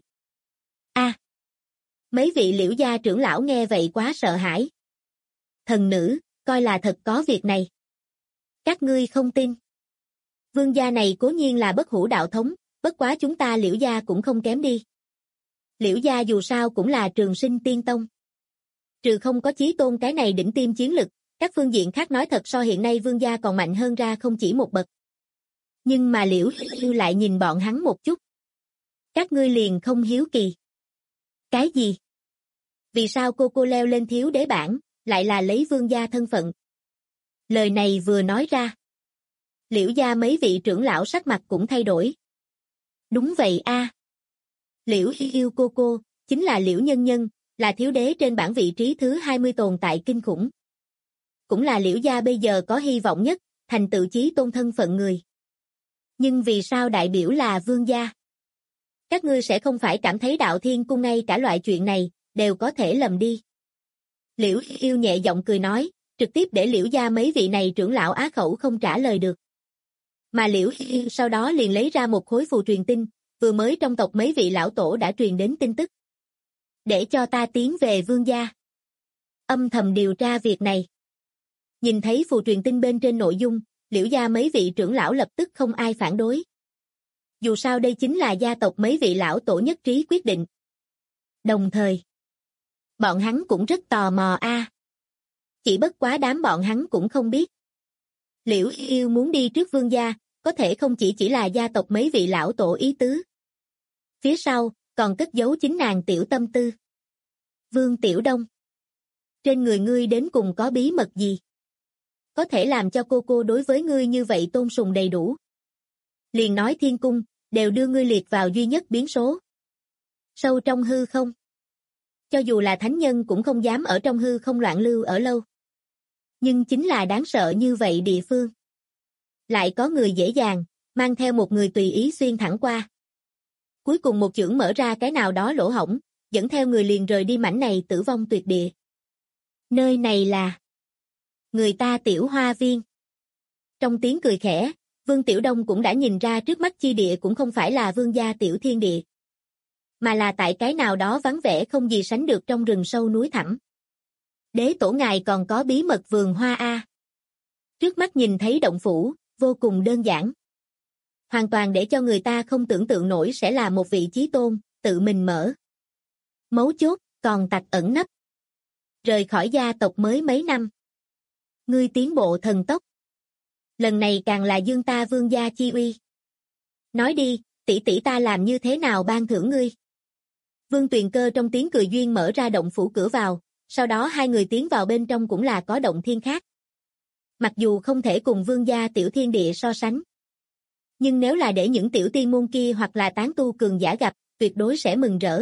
Mấy vị Liễu gia trưởng lão nghe vậy quá sợ hãi. Thần nữ, coi là thật có việc này. Các ngươi không tin. Vương gia này cố nhiên là bất hủ đạo thống, bất quá chúng ta Liễu gia cũng không kém đi. Liễu gia dù sao cũng là trường sinh tiên tông. Trừ không có Chí Tôn cái này đỉnh tiêm chiến lực, các phương diện khác nói thật so hiện nay Vương gia còn mạnh hơn ra không chỉ một bậc. Nhưng mà Liễu Yêu lại nhìn bọn hắn một chút. Các ngươi liền không hiếu kỳ. Cái gì? Vì sao cô leo lên thiếu đế bảng, lại là lấy Vương gia thân phận? Lời này vừa nói ra. Liễu gia mấy vị trưởng lão sắc mặt cũng thay đổi. Đúng vậy a. Liễu Yêu cô, chính là Liễu Nhân Nhân, là thiếu đế trên bảng vị trí thứ 20 tồn tại kinh khủng. Cũng là Liễu gia bây giờ có hy vọng nhất, thành tựu Chí Tôn thân phận người. Nhưng vì sao đại biểu là Vương gia? Các ngươi sẽ không phải cảm thấy Đạo Thiên Cung ngay cả loại chuyện này, đều có thể lầm đi. Liễu Yêu nhẹ giọng cười nói, trực tiếp để Liễu gia mấy vị này trưởng lão á khẩu không trả lời được. Mà Liễu Yêu sau đó liền lấy ra một khối phù truyền tin, vừa mới trong tộc mấy vị lão tổ đã truyền đến tin tức. Để cho ta tiến về Vương gia. Âm thầm điều tra việc này. Nhìn thấy phù truyền tin bên trên nội dung, Liễu gia mấy vị trưởng lão lập tức không ai phản đối. Dù sao đây chính là gia tộc mấy vị lão tổ nhất trí quyết định. Đồng thời, bọn hắn cũng rất tò mò a. Chỉ bất quá đám bọn hắn cũng không biết. Liễu Yêu muốn đi trước Vương gia, có thể không chỉ là gia tộc mấy vị lão tổ ý tứ. Phía sau, còn cất giấu chính nàng tiểu tâm tư. Vương Tiểu Đông, trên người ngươi đến cùng có bí mật gì? Có thể làm cho cô đối với ngươi như vậy tôn sùng đầy đủ. Liền nói Thiên Cung, đều đưa ngươi liệt vào duy nhất biến số. Sâu trong hư không. Cho dù là thánh nhân cũng không dám ở trong hư không loạn lưu ở lâu. Nhưng chính là đáng sợ như vậy địa phương. Lại có người dễ dàng, mang theo một người tùy ý xuyên thẳng qua. Cuối cùng một chưởng mở ra cái nào đó lỗ hổng, dẫn theo người liền rời đi mảnh này tử vong tuyệt địa. Nơi này là người ta Tiểu Hoa Viên. Trong tiếng cười khẽ, Vương Tiểu Đông cũng đã nhìn ra trước mắt chi địa cũng không phải là Vương gia Tiểu Thiên Địa, mà là tại cái nào đó vắng vẻ không gì sánh được trong rừng sâu núi thẳm. Đế tổ ngài còn có bí mật vườn hoa a. Trước mắt nhìn thấy động phủ, vô cùng đơn giản. Hoàn toàn để cho người ta không tưởng tượng nổi sẽ là một vị Chí Tôn, tự mình mở. Mấu chốt, còn tặc ẩn nấp. Rời khỏi gia tộc mới mấy năm. Ngươi tiến bộ thần tốc. Lần này càng là dương ta Vương gia chi uy. Nói đi, tỷ tỷ ta làm như thế nào ban thưởng ngươi? Vương Tuyền Cơ trong tiếng cười duyên mở ra động phủ cửa vào, sau đó hai người tiến vào bên trong cũng là có động thiên khác. Mặc dù không thể cùng Vương gia Tiểu Thiên Địa so sánh, nhưng nếu là để những tiểu tiên môn kia hoặc là tán tu cường giả gặp, tuyệt đối sẽ mừng rỡ.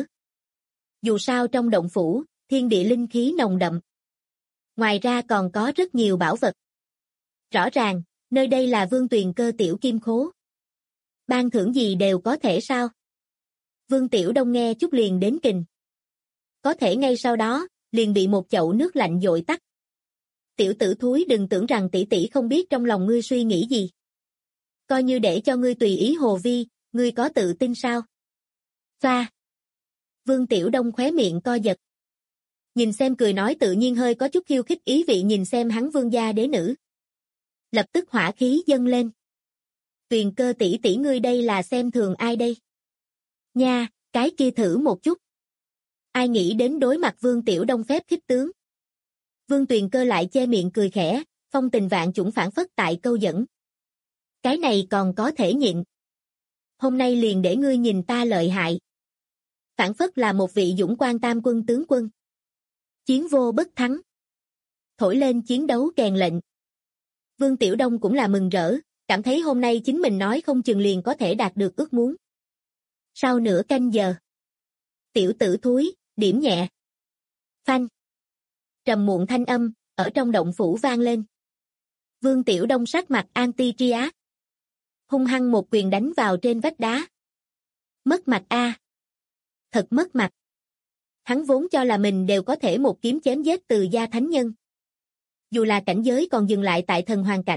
Dù sao trong động phủ, thiên địa linh khí nồng đậm. Ngoài ra còn có rất nhiều bảo vật. Rõ ràng, nơi đây là Vương Tuyền Cơ tiểu kim khố. Ban thưởng gì đều có thể sao? Vương Tiểu Đông nghe chút liền đến kình. Có thể ngay sau đó, liền bị một chậu nước lạnh dội tắt. Tiểu tử thúi đừng tưởng rằng tỷ tỷ không biết trong lòng ngươi suy nghĩ gì. Coi như để cho ngươi tùy ý hồ vi, ngươi có tự tin sao? Pha. Vương Tiểu Đông khóe miệng co giật. Nhìn xem cười nói tự nhiên hơi có chút khiêu khích ý vị nhìn xem hắn Vương gia đế nữ. Lập tức hỏa khí dâng lên. Tuyền Cơ tỷ tỷ ngươi đây là xem thường ai đây? Nha, cái kia thử một chút. Ai nghĩ đến đối mặt Vương Tiểu Đông phép khích tướng. Vương Tuyền Cơ lại che miệng cười khẽ, phong tình vạn chủng phản phất tại câu dẫn. Cái này còn có thể nhịn. Hôm nay liền để ngươi nhìn ta lợi hại. Phản phất là một vị dũng quan tam quân tướng quân. Chiến vô bất thắng. Thổi lên chiến đấu kèn lệnh. Vương Tiểu Đông cũng là mừng rỡ, cảm thấy hôm nay chính mình nói không chừng liền có thể đạt được ước muốn. Sau nửa canh giờ. Tiểu tử thúi, điểm nhẹ. Phanh. Trầm muộn thanh âm, ở trong động phủ vang lên. Vương Tiểu Đông sắc mặt anti-triác. Hung hăng một quyền đánh vào trên vách đá. Mất mặt a. Thật mất mặt. Hắn vốn cho là mình đều có thể một kiếm chém giết từ gia thánh nhân. Dù là cảnh giới còn dừng lại tại thần hoàng cảnh,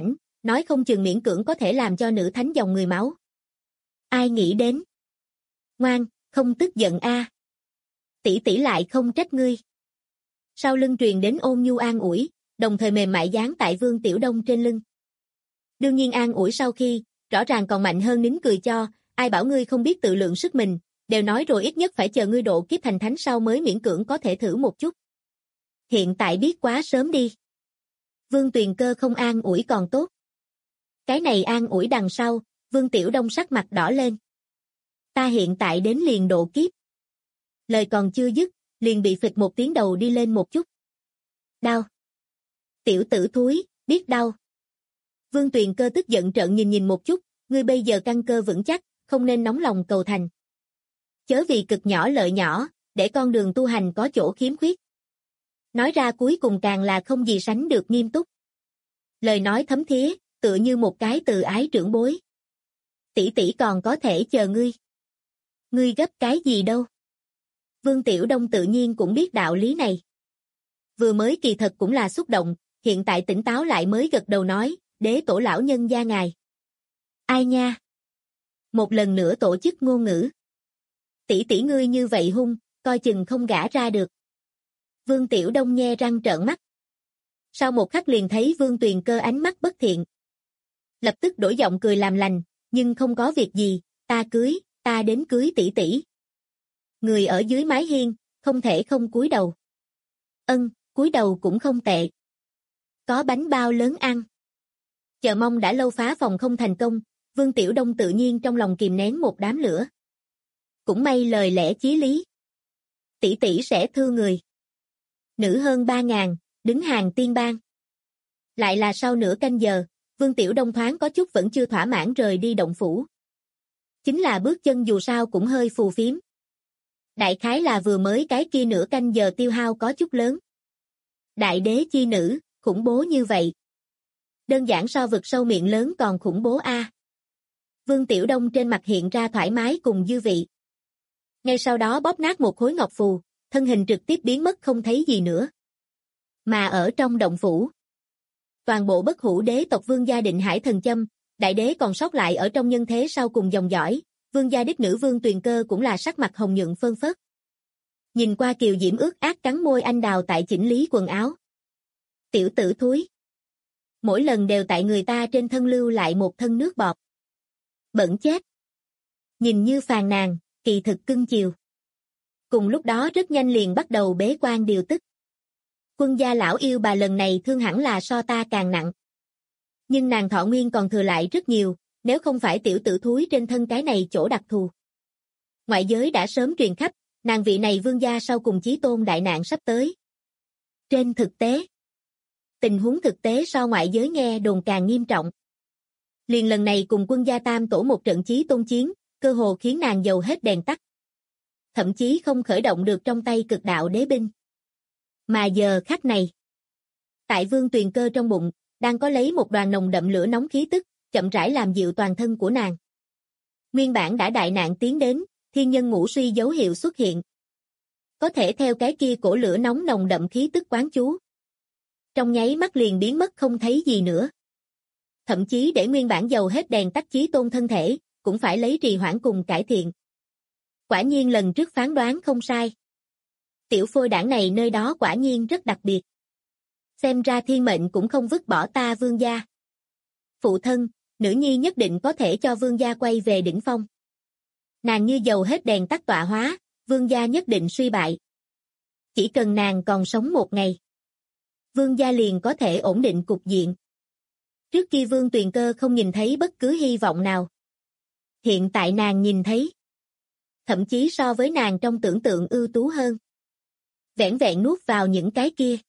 nói không chừng miễn cưỡng có thể làm cho nữ thánh dòng người máu. Ai nghĩ đến? Ngoan, không tức giận a. Tỷ tỷ lại không trách ngươi. Sau lưng truyền đến ôn nhu an ủi, đồng thời mềm mại dán tại Vương Tiểu Đông trên lưng. Đương nhiên an ủi sau khi, rõ ràng còn mạnh hơn nín cười cho, ai bảo ngươi không biết tự lượng sức mình, đều nói rồi ít nhất phải chờ ngươi độ kiếp thành thánh sau mới miễn cưỡng có thể thử một chút. Hiện tại biết quá sớm đi. Vương Tuyền Cơ không an ủi còn tốt. Cái này an ủi đằng sau, Vương Tiểu Đông sắc mặt đỏ lên. Ta hiện tại đến liền độ kiếp. Lời còn chưa dứt, liền bị phịch một tiếng đầu đi lên một chút. Đau. Tiểu tử thúi, biết đau. Vương Tuyền Cơ tức giận trợn nhìn một chút, ngươi bây giờ căn cơ vững chắc, không nên nóng lòng cầu thành. Chớ vì cực nhỏ lợi nhỏ, để con đường tu hành có chỗ khiếm khuyết. Nói ra cuối cùng càng là không gì sánh được nghiêm túc. Lời nói thấm thía, tựa như một cái từ ái trưởng bối. Tỷ tỷ còn có thể chờ ngươi. Ngươi gấp cái gì đâu? Vương Tiểu Đông tự nhiên cũng biết đạo lý này. Vừa mới kỳ thật cũng là xúc động, hiện tại tỉnh táo lại mới gật đầu nói, đế tổ lão nhân gia ngài. Ai nha? Một lần nữa tổ chức ngôn ngữ. Tỷ tỷ ngươi như vậy hung, coi chừng không gả ra được. Vương Tiểu Đông nhe răng trợn mắt. Sau một khắc liền thấy Vương Tuyền Cơ ánh mắt bất thiện. Lập tức đổi giọng cười làm lành, nhưng không có việc gì, ta đến cưới tỷ tỷ. Người ở dưới mái hiên, không thể không cúi đầu. Cúi đầu cũng không tệ. Có bánh bao lớn ăn. Chờ mong đã lâu phá phòng không thành công, Vương Tiểu Đông tự nhiên trong lòng kìm nén một đám lửa. Cũng may lời lẽ chí lý. Tỷ tỷ sẽ thương người. Nữ hơn 3.000, đứng hàng tiên bang. Lại là sau nửa canh giờ, Vương Tiểu Đông thoáng có chút vẫn chưa thỏa mãn rời đi động phủ. Chính là bước chân dù sao cũng hơi phù phiếm. Đại khái là vừa mới cái kia nửa canh giờ tiêu hao có chút lớn. Đại đế chi nữ, khủng bố như vậy. Đơn giản so vực sâu miệng lớn còn khủng bố a. Vương Tiểu Đông trên mặt hiện ra thoải mái cùng dư vị. Ngay sau đó bóp nát một khối ngọc phù, thân hình trực tiếp biến mất không thấy gì nữa. Mà ở trong động phủ, toàn bộ bất hủ đế tộc Vương gia Định Hải thần châm, đại đế còn sót lại ở trong nhân thế sau cùng dòng dõi, Vương gia đích nữ Vương Tuyền Cơ cũng là sắc mặt hồng nhuận phơn phớt. Nhìn qua kiều diễm ướt át cắn môi anh đào tại chỉnh lý quần áo. Tiểu tử thúi. Mỗi lần đều tại người ta trên thân lưu lại một thân nước bọt. Bẩn chết. Nhìn như phàn nàn, kỳ thực cưng chiều. Cùng lúc đó rất nhanh liền bắt đầu bế quan điều tức. Quân gia lão yêu bà lần này thương hẳn là so ta càng nặng. Nhưng nàng thọ nguyên còn thừa lại rất nhiều, nếu không phải tiểu tử thúi trên thân cái này chỗ đặc thù. Ngoại giới đã sớm truyền khắp, nàng vị này vương gia sau cùng chí tôn đại nạn sắp tới. Trên thực tế, tình huống thực tế so ngoại giới nghe đồn càng nghiêm trọng. Liền lần này cùng quân gia tam tổ một trận chí tôn chiến, cơ hồ khiến nàng dầu hết đèn tắt. Thậm chí không khởi động được trong tay cực đạo đế binh. Mà giờ khắc này, tại Vương Tuyền Cơ trong bụng, đang có lấy một đoàn nồng đậm lửa nóng khí tức, chậm rãi làm dịu toàn thân của nàng. Nguyên bản đã đại nạn tiến đến, thiên nhân ngũ suy dấu hiệu xuất hiện. Có thể theo cái kia cổ lửa nóng nồng đậm khí tức quán chú. Trong nháy mắt liền biến mất không thấy gì nữa. Thậm chí để nguyên bản dầu hết đèn tắt chí tôn thân thể, cũng phải lấy trì hoãn cùng cải thiện. Quả nhiên lần trước phán đoán không sai. Tiểu phôi đảng này nơi đó quả nhiên rất đặc biệt. Xem ra thiên mệnh cũng không vứt bỏ ta vương gia. Phụ thân, nữ nhi nhất định có thể cho vương gia quay về đỉnh phong. Nàng như dầu hết đèn tắt tọa hóa, vương gia nhất định suy bại. Chỉ cần nàng còn sống một ngày, vương gia liền có thể ổn định cục diện. Trước kia Vương Tuyền Cơ không nhìn thấy bất cứ hy vọng nào. Hiện tại nàng nhìn thấy. Thậm chí so với nàng trong tưởng tượng ưu tú hơn. Vẻn vẹn nuốt vào những cái kia.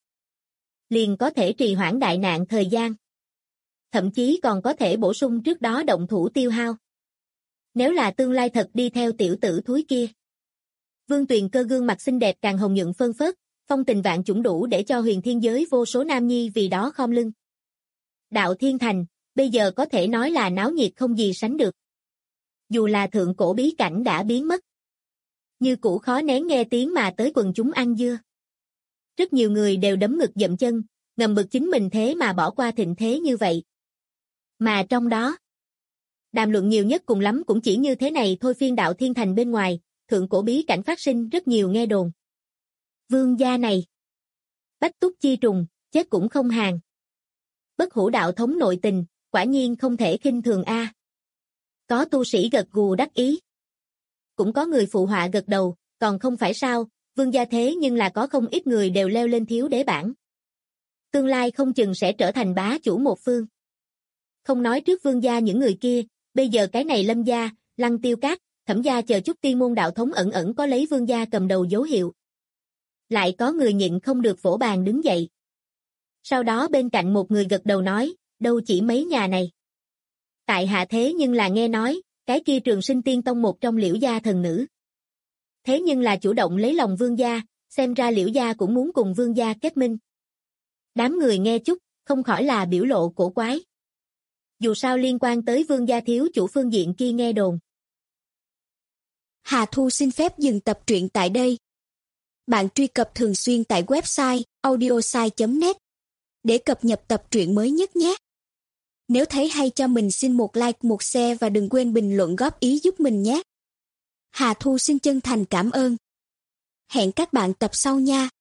Liền có thể trì hoãn đại nạn thời gian. Thậm chí còn có thể bổ sung trước đó động thủ tiêu hao. Nếu là tương lai thật đi theo tiểu tử thúi kia. Vương Tuyền Cơ gương mặt xinh đẹp càng hồng nhuận phơn phớt, phong tình vạn chủng đủ để cho huyền thiên giới vô số nam nhi vì đó khom lưng. Đạo Thiên Thành, bây giờ có thể nói là náo nhiệt không gì sánh được. Dù là thượng cổ bí cảnh đã biến mất. Như cũ khó nén nghe tiếng mà tới quần chúng ăn dưa. Rất nhiều người đều đấm ngực dậm chân, ngầm bực chính mình thế mà bỏ qua thịnh thế như vậy. Mà trong đó, đàm luận nhiều nhất cùng lắm cũng chỉ như thế này thôi. Phiên đạo thiên thành bên ngoài, thượng cổ bí cảnh phát sinh rất nhiều nghe đồn. Vương gia này, bách túc chi trùng, chết cũng không hàng. Bất hủ đạo thống nội tình, quả nhiên không thể khinh thường a. Có tu sĩ gật gù đắc ý. Cũng có người phụ họa gật đầu, còn không phải sao, vương gia thế nhưng là có không ít người đều leo lên thiếu đế bảng. Tương lai không chừng sẽ trở thành bá chủ một phương. Không nói trước vương gia những người kia, bây giờ cái này Lâm gia, Lăng Tiêu Các, Thẩm gia chờ chút tiên môn đạo thống ẩn ẩn có lấy vương gia cầm đầu dấu hiệu. Lại có người nhịn không được vỗ bàn đứng dậy. Sau đó bên cạnh một người gật đầu nói, đâu chỉ mấy nhà này. Tại hạ thế nhưng là nghe nói, cái kia Trường Sinh Tiên Tông một trong Liễu gia thần nữ. Thế nhưng là chủ động lấy lòng vương gia, xem ra Liễu gia cũng muốn cùng vương gia kết minh. Đám người nghe chút, không khỏi là biểu lộ cổ quái. Dù sao liên quan tới vương gia thiếu chủ phương diện kia nghe đồn. Hà Thu xin phép dừng tập truyện tại đây. Bạn truy cập thường xuyên tại website audiosai.net để cập nhật tập truyện mới nhất nhé. Nếu thấy hay cho mình xin một like, một share và đừng quên bình luận góp ý giúp mình nhé. Hà Thu xin chân thành cảm ơn. Hẹn các bạn tập sau nha.